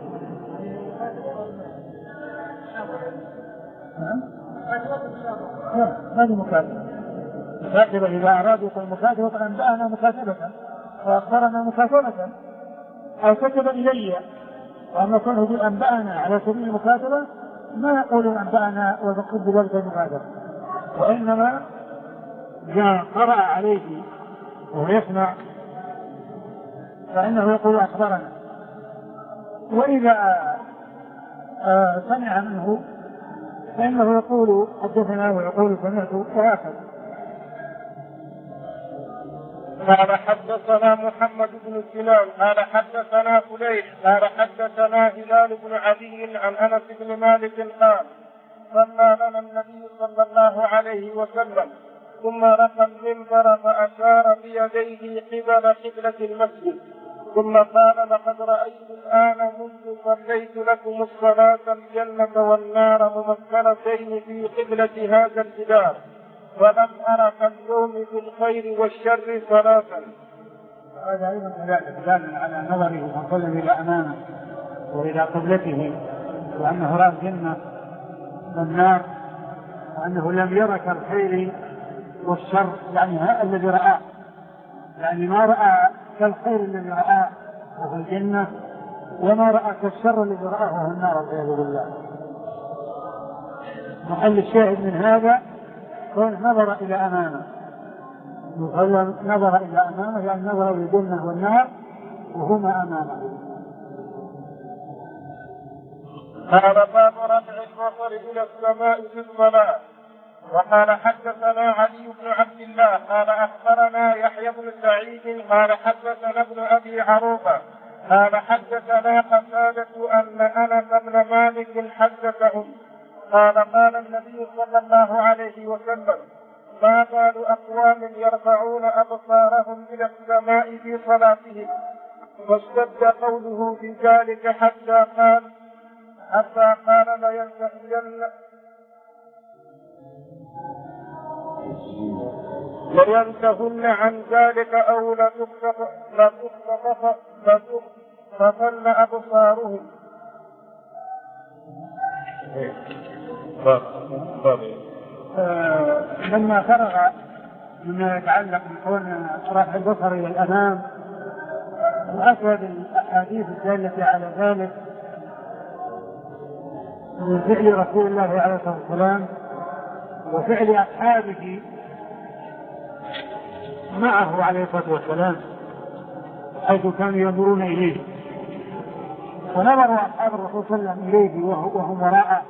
هذه مكاتبة. مكاتبة إذا أرادوا يقول مكاتبة فأنبأنا مكاتبة وأخبرنا مكاتبة أو كتب إلي وأما كونه يقول أنبأنا على سبيل المكاتبة ما يقول أنبأنا وتقول بذلك المبادرة، وإنما إذا قرأ عليه وهو يسمع فإنه يقول أخبرنا، وإذا آه سمع منه فإنه يقول حدثنا ويقول سمعت وهكذا. قال حدثنا محمد بن سلام قال حدثنا فليح قال حدثنا هلال بن عدي عن أنس بن مالك قال صلى لنا النبي صلى الله عليه وسلم ثم رقى المنبر فأشار بيديه قبل قبلة المسجد ثم قال لقد رأيت الآن منذ صليت لكم الصلاة الجنة والنار ممثلتين في قبلة هذا الجدار ولم أر كاليوم في الخير والشر صلاة. هذا أيضا دال على نظره وانقلب إلى أمامه وإلى قبلته وأنه رأى الجنة والنار وأنه لم يرى كالخير والشر، يعني هذا الذي رآه، يعني ما رأى كالخير الذي رآه وهو الجنة وما رأى كالشر الذي رآه وهو النار والعياذ بالله. محل الشاهد من هذا نظر إلى أمامه، نظر إلى أمامه يعني نظر إلى الجنة والنار وهما أمامه. هذا باب رفع البصر إلى السماء في الصلاة. وقال حدثنا علي بن عبد الله قال أخبرنا يحيى بن سعيد قال حدثنا ابن أبي عروبة قال حدثنا قتادة أن أنس بن مالك حدثهم قال قال النبي صلى الله عليه وسلم ما بال أقوام يرفعون أبصارهم إلى السماء في صلاتهم، فاشتد قوله في ذلك حتى قال حتى قال لينتهين لينتهن عن ذلك أو لتخطفن أبصارهم. آه لما فرغ مما يتعلق بكون رفع البصر إلى الأمام وأسود الأحاديث الدالة على ذلك من فعل رسول الله عليه الصلاة والسلام وفعل أصحابه معه عليه الصلاة والسلام حيث كانوا ينظرون إليه، ونظر أصحاب الرسول صلى الله عليه وسلم إليه وهم وراءه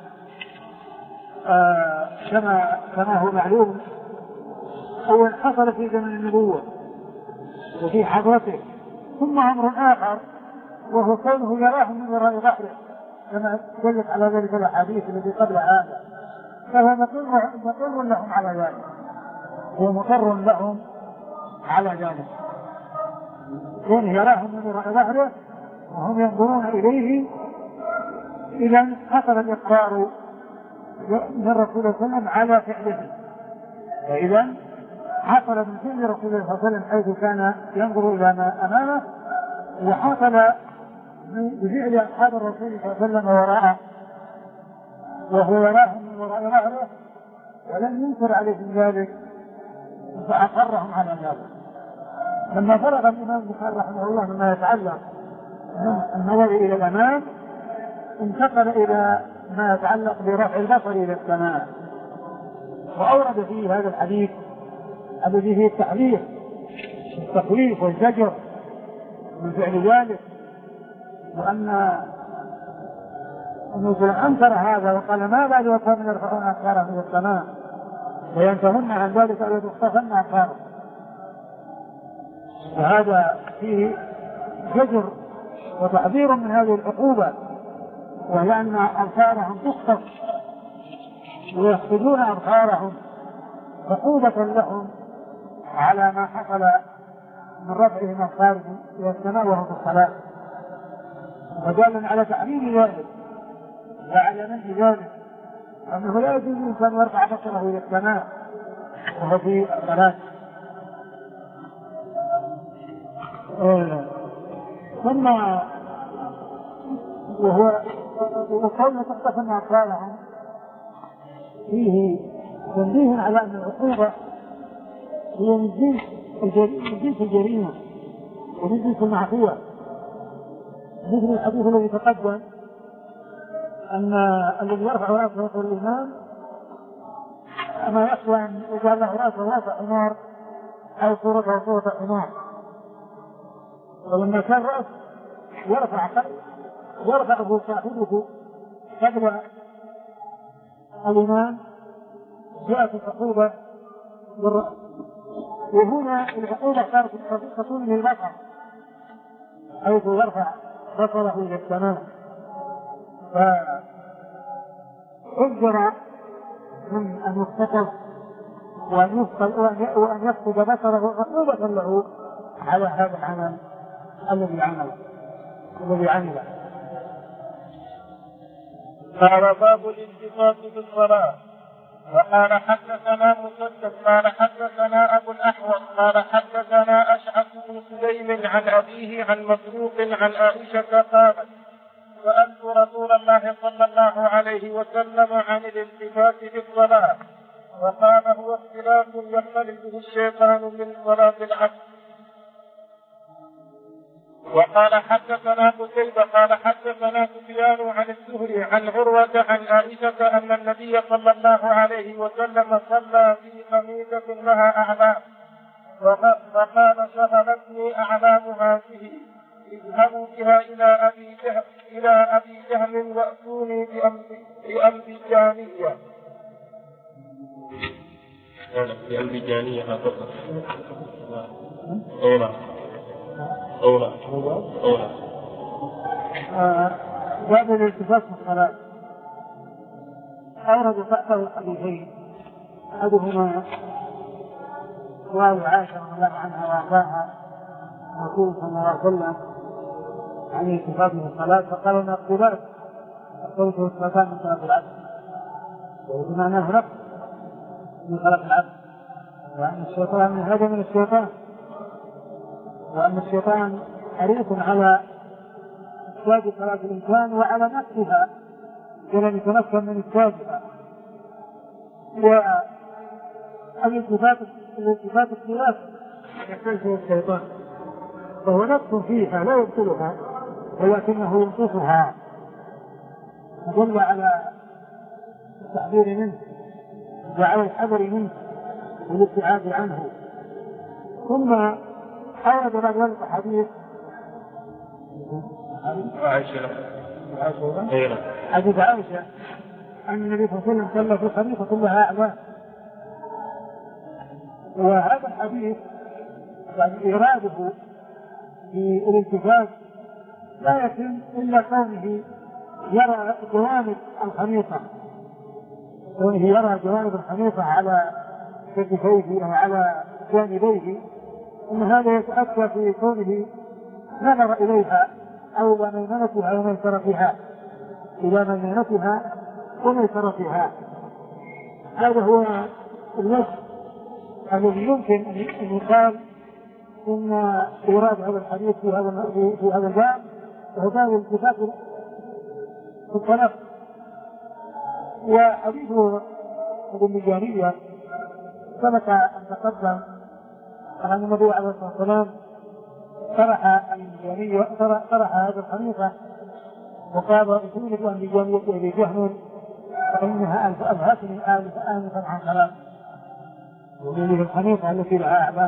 آه كما كما هو معلوم أول حصل في زمن النبوة وفي حضرته، ثم أمر آخر وهو كونه يراهم من وراء ظهره كما دلت على ذلك الأحاديث التي قبل هذا، فهو مقر لهم على ذلك، هو مقر لهم على ذلك كونه يراهم من وراء ظهره وهم ينظرون إليه. إذا حصل الإقرار من رسول الله صلى الله عليه وسلم على فعله، فإذا حصل من فعل رسول الله صلى الله عليه وسلم حيث كان ينظر إلى ما أمامه، وحصل بفعل أصحاب الرسول صلى الله عليه وسلم وراءه وهو يراهم من وراء ظهره ولم ينكر عليهم ذلك فأقرهم على ذلك. لما فرغ الإمام البخاري رحمه الله مما يتعلق من النظر إلى الأمام انتقل إلى ما يتعلق برفع البصر إلى السماء، وأورد فيه هذا الحديث الذي فيه التحذير التخويف والزجر من فعل ذلك، وأن الرسول أنكر هذا وقال ما بعد وكم يرفعون أبصارهم إلى السماء وينتهون عن ذلك أو يتصفن أبصارهم، وهذا فيه زجر وتحذير من هذه العقوبة، وهي أن أبصارهم تخطف ويفقدون أبصارهم عقوبة لهم على ما حصل من رفعهم أبصارهم إلى السماء وهم في الصلاة، ودل على تحريم ذلك وعلى منع ذلك، أنه لا يجوز الإنسان يرفع بصره إلى السماء وهو في الصلاة. ثم وهو وكونه تخطفن أبصارهم فيه تنبيه على أن العقوبة هي من جنس الجريمة ومن جنس المعصية، مثل الحديث الذي تقدم أن الذي يرفع رأسه فوق الإمام أما يخشى أن يجعل له رأسه رأس حمار أو صورته صورة حمار. ولما كان رأس يرفع يرفعه صاحبه قبل الإمام جاءت العقوبة بالرأس. وهنا العقوبة صارت تكون للبصر حيث يرفع بصره إلى السماء، فحذر من أن يختطف وأن يفقد بصره عقوبة له على هذا العمل الذي عمله الذي عمله. قال باب الالتفات في الصلاة. وقال حدثنا مسدد قال حدثنا أبو الأحوص قال حدثنا أشعث بن سليم عن أبيه عن مسروق عن عائشة قالت سألت رسول الله صلى الله عليه وسلم عن الالتفات في الصلاة وقال هو اختلاف يختلف به الشيطان من صلاة العبد. وقال حدثنا قتيبة قال حدثنا سفيان عن الزهري عن عروة عن عائشة أن النبي صلى الله عليه وسلم صلى في قميصة لها أعلام فقال شغلتني أعلام هذه اذهبوا بها إلى أبي جهم إلى أبي جهم وأتوني بأنبجانية. بأنبجانية فقط. أولا أولا أولا. باب الالتفات في الصلاة أورد تحته حديثين، أحدهما سؤال عائشة رضي الله عنها وأرضاها رسول صلى الله عليه وسلم عن الالتفات في الصلاة فقال أن اختلاف الصوت والصلاتان من صلاة العبد، وبمعناه نقص من صلاة العبد، وأن الشيطان من هذا من الشيطان، وأن الشيطان حريص على إفساد صلاة الإنسان وعلى نفسها ولم يتمكن من إفسادها. والالتفات الالتفات الخلاف يختلف الشيطان، فهو نفس فيها لا يبطلها ولكنه ينقصها، دل على التحذير منه وعلى الحذر منه والابتعاد عنه. ثم أورد بعد ذلك حديث عائشة حديث عائشة أن النبي صلى الله عليه وسلم صلى في خليفة لها أعلام. وهذا الحديث يعني إراده في الالتفات لا يتم إلا كونه يرى جوانب الخليفة، كونه يرى جوانب الخليفة على كتفيه أو على جانبيه، أن هذا يتأتى في كونه نظر إليها أو ميمنتها وميسرتها إلى ميمنتها وميسرتها. هذا هو الوجه الذي يمكن أن يقال إن إيراد هذا الحديث في هذا في هذا الباب وهو باب الالتفات في الصلاة. وحديث الأنبجانية سبق أن تقدم أن النبي عليه الصلاة والسلام طرح الأنبجانية طرح هذا الخليفة وقال رسولة الأنبجانية أبي جهم فإنها ألهتني آنفا عن كلام ومن الخليفة التي لها أعلام.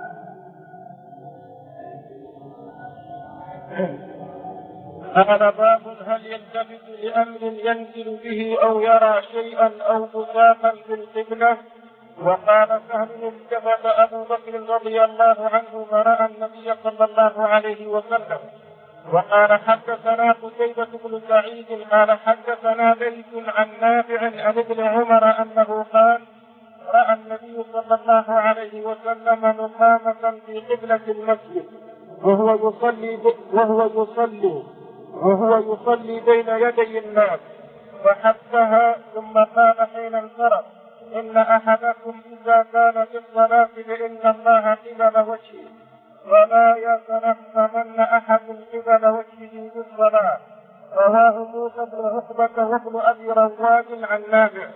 قال باب هل يلتفت لأمر ينزل به أو يرى شيئا أو بساقا في القبلة. وقال سهل التفت أبو بكر رضي الله عنه فرأى النبي صلى الله عليه وسلم. وقال حدثنا قتيبة بن سعيد قال حدثنا ليث عن نافع عن ابن عمر أنه قال رأى النبي صلى الله عليه وسلم نخامة في قبلة المسجد وهو يصلي وهو يصلي وهو يصلي بين يدي الناس فحثها ثم قال حين انصرف إن أحدكم إذا كان في الصلاة فإن الله قبل وجهه ولا يتنحمن أحد قبل وجهه في الصلاة. رواه موسى بن عقبة وابن أبي رواد عن نافع.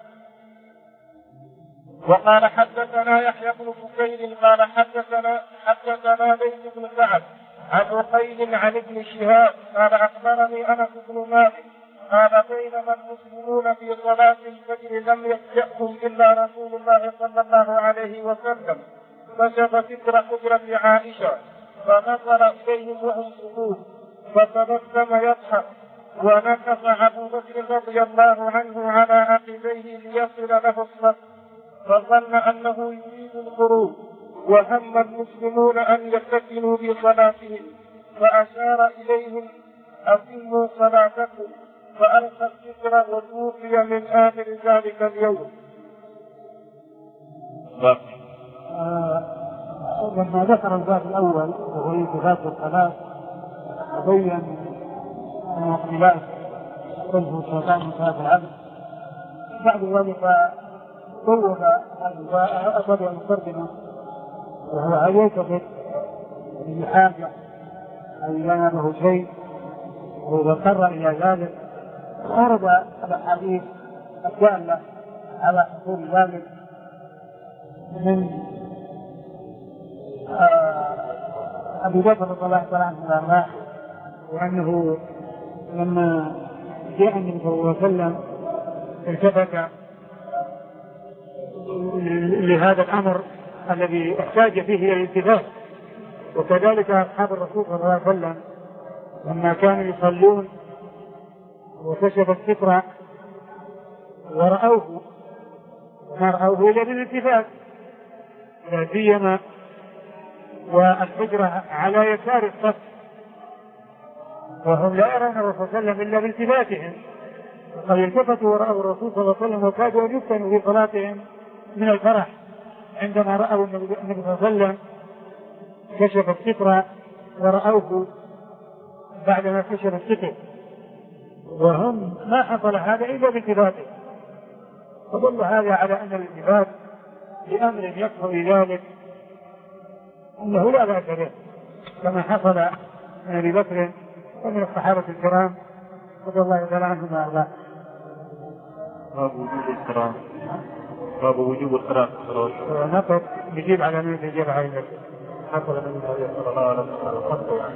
وقال حدثنا يحيى بن بكير قال حدثنا حدثنا ليث بن سعد عن عقيل عن ابن شهاب قال أخبرني أنس بن مالك قال بينما المسلمون في صلاة الفجر لم يفجأهم إلا رسول الله صلى الله عليه وسلم كشف ستر حجرة عائشة فنظر إليهم وهم سجود فتبسم يضحك ونكص أبو بكر رضي الله عنه على عقبيه ليصل له الصف فظن أنه يريد الخروج وهم المسلمون أن يفتتنوا بصلاتهم فأشار إليهم أتموا صلاتكم فألقى الذكر وتوفي من آخر ذلك اليوم. آه لما ذكر الباب الأول وهو انتفاض الصلاة تبين أن اختلاف قلبه الشيطان من صلاة العبد. بعد ذلك طوب أبدا المقدمة وهو هل يلتفت بحاجة أن يناله شيء وإذا اضطر إلى ذلك أورد الأحاديث الدالة على حصول ذلك من أبي بكر رضي الله عنه وأنه لما جاء النبي صلى الله عليه وسلم التفت لهذا الأمر الذي احتاج فيه إلى الالتفات. وكذلك أصحاب الرسول صلى الله عليه وسلم لما كانوا يصلون وكشف الستر ورأوه ما رأوه إلا بالالتفات لا سيما والحجرة على يسار الصف وهم لا يرون الرسول صلى الله عليه وسلم إلا بالتفاتهم وقد التفتوا ورأوا الرسول صلى الله عليه وسلم وكادوا أن يفتنوا في صلاتهم من الفرح عندما رأوا النبي صلى الله عليه وسلم كشف الستر ورأوه بعدما كشف الستر وهم ما حصل هذا إلا بالتفاته. فدل هذا على أن الالتفات بأمر يقتضي ذلك أنه لا بأس به كما حصل من أبي بكر ومن الصحابة الكرام رضي الله تعالى عنهم وأرضاهم. باب وجوب القراءة. باب وجوب القراءة. نقف نجيب على من يجيب على ذلك. حصل من هذه صلى الله عليه وسلم.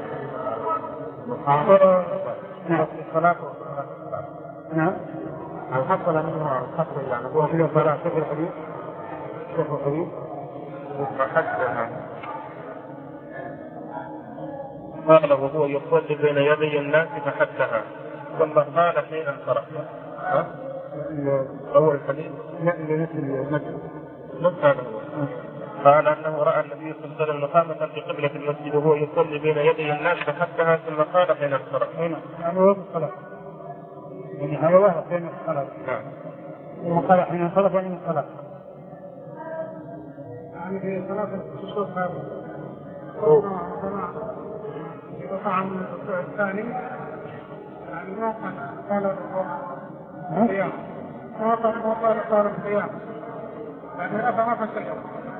نعم. الصلاة نعم. هل حصل منها القصر يعني هو في الصلاة شوف الحديث شوف الحديث فحدها قال وهو يصلي بين يدي الناس فحدها ثم قال حين انصرف. ها؟ أول الحديث لا لنفس المسجد نفس هذا قال أنه رأى النبي صلى الله عليه وسلم مقامة في قبلة المسجد وهو يصلي بين يدي الناس فحدها ثم قال حين انصرف. هنا يعني وقت الصلاة يعني هذا واحد حين الصلاة. نعم. ثم قال حين انصرف يعني الصلاة يعني في صلاة الكسوف هذا يقطع من الركوع الثاني يعني ما قال القيام ما قال قال القيام يعني أفهم ما فسر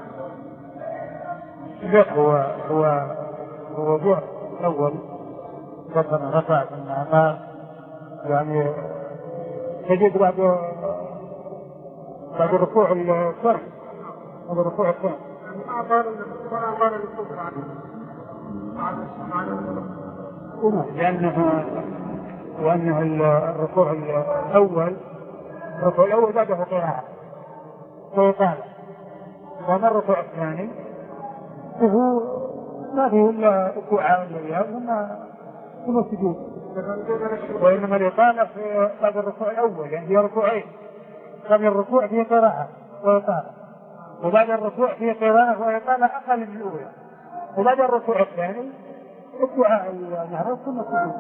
هو هو هو موضوع أول ربنا رفع من النار يعني تجد بعد بعد الركوع الثاني بعد الركوع الثاني ما قال ما قال الكفر عنه لأنه وأنه الركوع الأول الركوع الأول بعده قراءة ويقال وما الركوع الثاني وهو ما فيه إلا ركوع وياه وما ثم سجود وإنما الإقامة في بعد الركوع الأول يعني فيه ركوعين قبل الركوع فيه قراءة ويقال وبعد الركوع فيه قراءة ويقال أقل من الأولى وبعد الركوع الثاني الدعاء المعروف ثم السجود.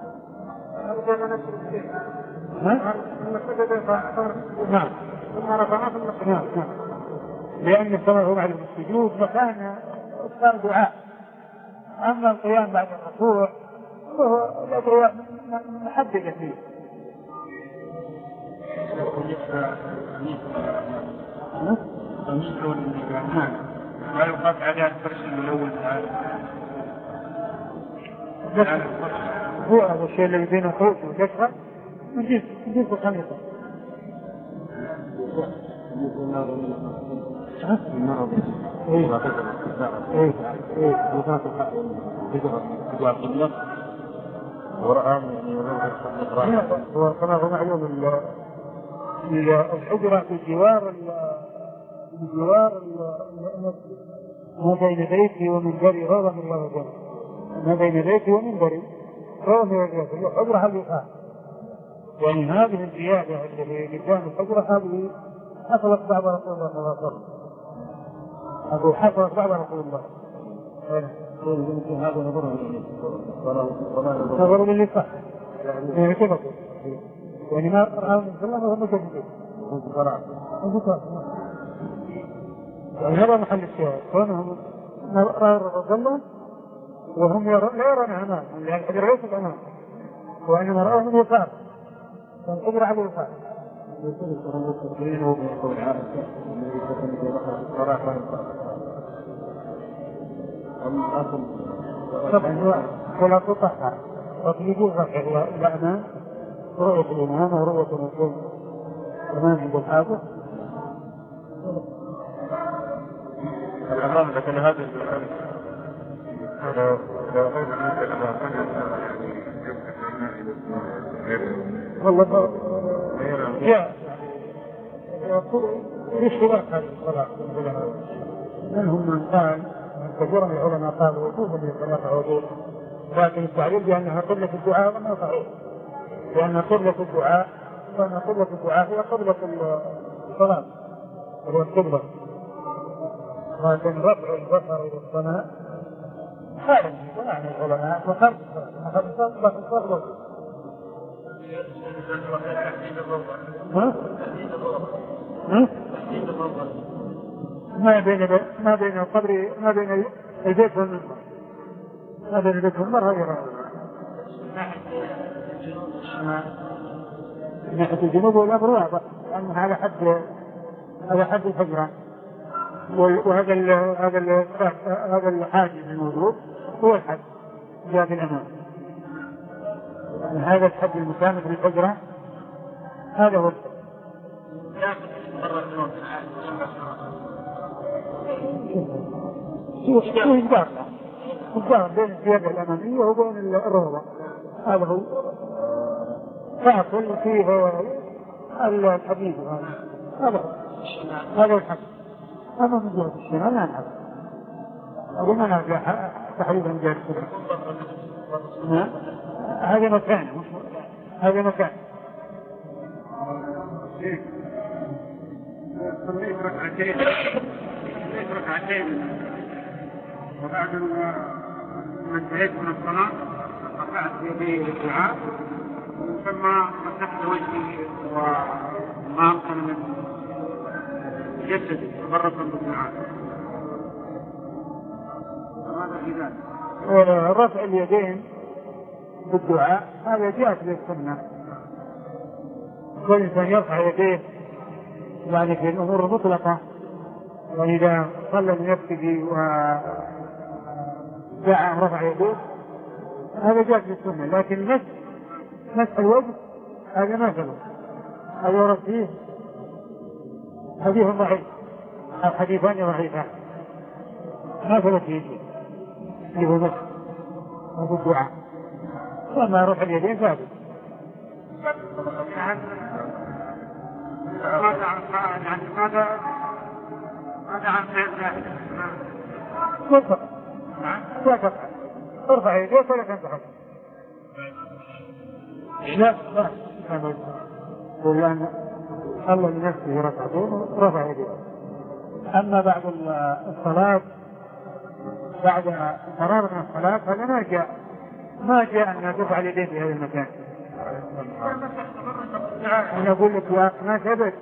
نعم. ثم رفعنا ثم السجود. نعم نعم. لأن السماء بعد السجود مكان صار دعاء. أما القيام بعد الركوع فهو الأدعية محددة فيه. ما يقاس عليها الفرش الأول تعالى. هو هذا الشيء الذي بين الخوف والكسرة من جنس من جنس الخميصة. المرض. إيه. إيه. إيه. ورآه يعني هو كما هو معلوم الحجرة في جوار جوار المسجد ما بين بيتي ومنبري روضة من الله وجل، ما بين بيتي ومنبري روضة من الله وجل. الحجرة هذه يعني هذه الزيادة التي قدام الحجرة هذه حصلت بعد رسول الله صلى الله عليه وسلم، هذه حصلت بعد رسول الله. هذا نظره نظره للي صح يعني كيف أقول يعني ما رأى من الله وهم مجددين يعني هذا محل الشهاد كونهم رأى الرسول وهم لا يرون أمام لأن الحجر ليست أمام وإنما رأوا من يسار فالحجر على اليسار. طبعا ولا تطهر وتجيبون رفع إلى أمام رؤية الإمام ورؤية الرسول أمام عند الحاجة الأمام. لكن هذا لو لو غير مثل الأمام والله جاء في اشتراك هذه الصلاة منهم من قال كثيرا من العلماء قالوا وجوبا للصلاة وجوب، لكن التعليل بأنها قبلة الدعاء وما صحيح، لأن قبلة الدعاء لأن قبلة الدعاء هي قبلة الصلاة وهو القبلة، لكن رفع البصر إلى السماء خارج عن العلماء وخارج الصلاة الصلاة ها؟ ها؟ ما بين ما بين القبر ما بين البيت والمنبر ما بين البيت والمنبر هذه رأي من ناحية الجنوب والأمر واضح لأن هذا حد هذا حد الحجرة وهذا ال هذا ال هذا الحاجز الموجود هو الحد جاء بالأمام يعني هذا الحد المساند للحجرة هذا هو شو يجبر يجبر بين الزيادة الأمامية وبين الروضة هذا هو فاصل فيه الحديث هذا هذا الحد أما من جهة الشمال لا نحب وما نرجع تحريبا من جهة الشمال هذا مكان هذا مكان صليت ركعتين صليت ركعتين وبعد ما انتهيت من الصلاة رفعت يدي للدعاء ثم مسحت وجهي وما أمكن من جسدي مرة بالدعاء. رفع اليدين بالدعاء هذا جاءت بالسنة، كل إنسان يرفع يديه يعني في الأمور المطلقة، وإذا صلى لنفسه ودعا رفع يديه هذا جاءت بالسنة، لكن مسح مسح الوجه هذا ما ثبت، هذا ورد فيه حديث ضعيف أو حديثان ضعيفان ما ثبت فيه شيء اللي هو مسح هذا الدعاء، وما رفع اليدين ثابت. ماذا عن يعني ماذا ماذا عن خير ذلك؟ لا لا تفعل ارفع يديك ولا تنتحر لا لا ولأن الله لنفسه رفعتين ورفع يديه. أما بعد الصلاة بعد فرار من الصلاة فلا ما جاء ما جاء أن ترفع اليدين في هذا المكان. أنا أقول لك يا ما ثبت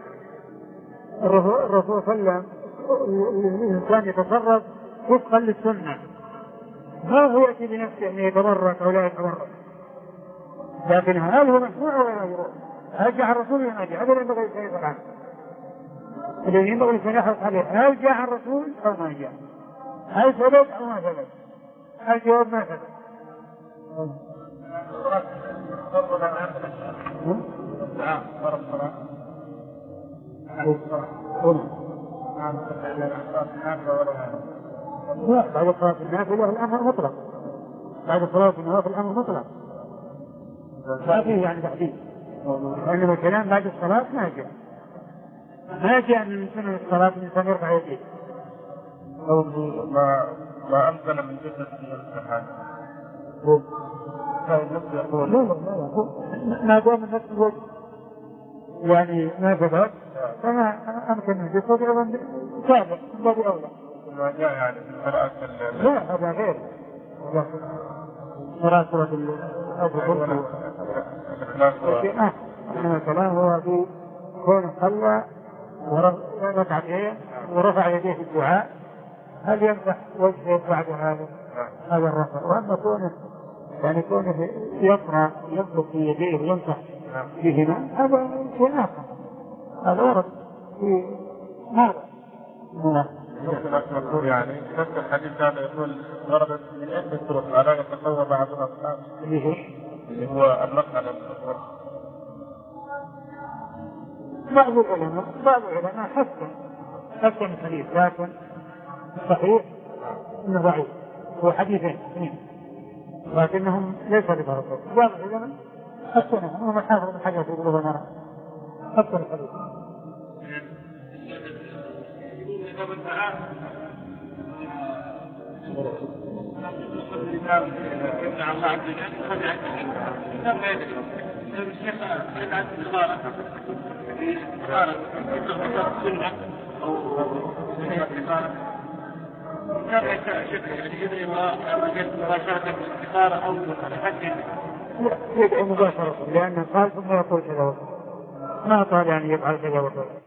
الرسول صلى الله عليه وسلم الإنسان يتصرف وفقا للسنة، ما هو يأتي بنفسه أن يتبرك أو لا يتبرك، لكن هل هو مشروع ولا غيره؟ هل جاء الرسول ولا ما جاء؟ هذا ينبغي أن يفعل عنه، الذي ينبغي أن يحرص عليه هل جاء الرسول أو ما جاء، هل ثبت أو ما ثبت، هل جواب ما ثبت. نعم فرق صلاة لا بعد صلاة النافلة الأمر مطلق، بعد صلاة النافلة الأمر مطلق ما فيه يعني تحديد. إنما الكلام بعد الصلاة ما جاء ما جاء أن من سنة الصلاة الإنسان يرفع يديه. أو ما ما أمكن من جسد في الامتحان. يقول لا لا لا ما دام من نفس الوجه يعني ما ثبت فما أمكن من جسد أيضا تابع باب أولى. ما جاء يعني في القراءة. لا هذا غير قراءة أبو بكر. إنما الكلام هو في كون صلى ورفع ورفع يديه في الدعاء هل يمسح وجهه بعد هذا هذا الرفع. وأما كونه يعني كونه يقرأ يبدو في يديه ويمسح فيهما هذا شيء آخر. هذا ورد في هذا. ممكن أقول يعني نفس الحديث هذا يقول وردت من عدة طرق على يتقوى بعضها الأصحاب اللي هو المسألة الأخرى. بعض العلماء بعض العلماء حسن حسن الحديث لكن صحيح انه ضعيف. هو حديثين لكنهم ليس بضرورة. بعض العلماء حسنهم ومن حافظ من حاجة في قلوب المرأة حسن الحديث. يمنع الله عز وجل خدع لما يدري الشيخ عن الإخارة الإخارة سنة أو الإخارة كان يشك يعني يدري الرجل مباشرة الإخارة أو الحج يدعي مباشرة لأنه قال ثم يقول كذا وكذا ما قال يعني يفعل كذا وكذا.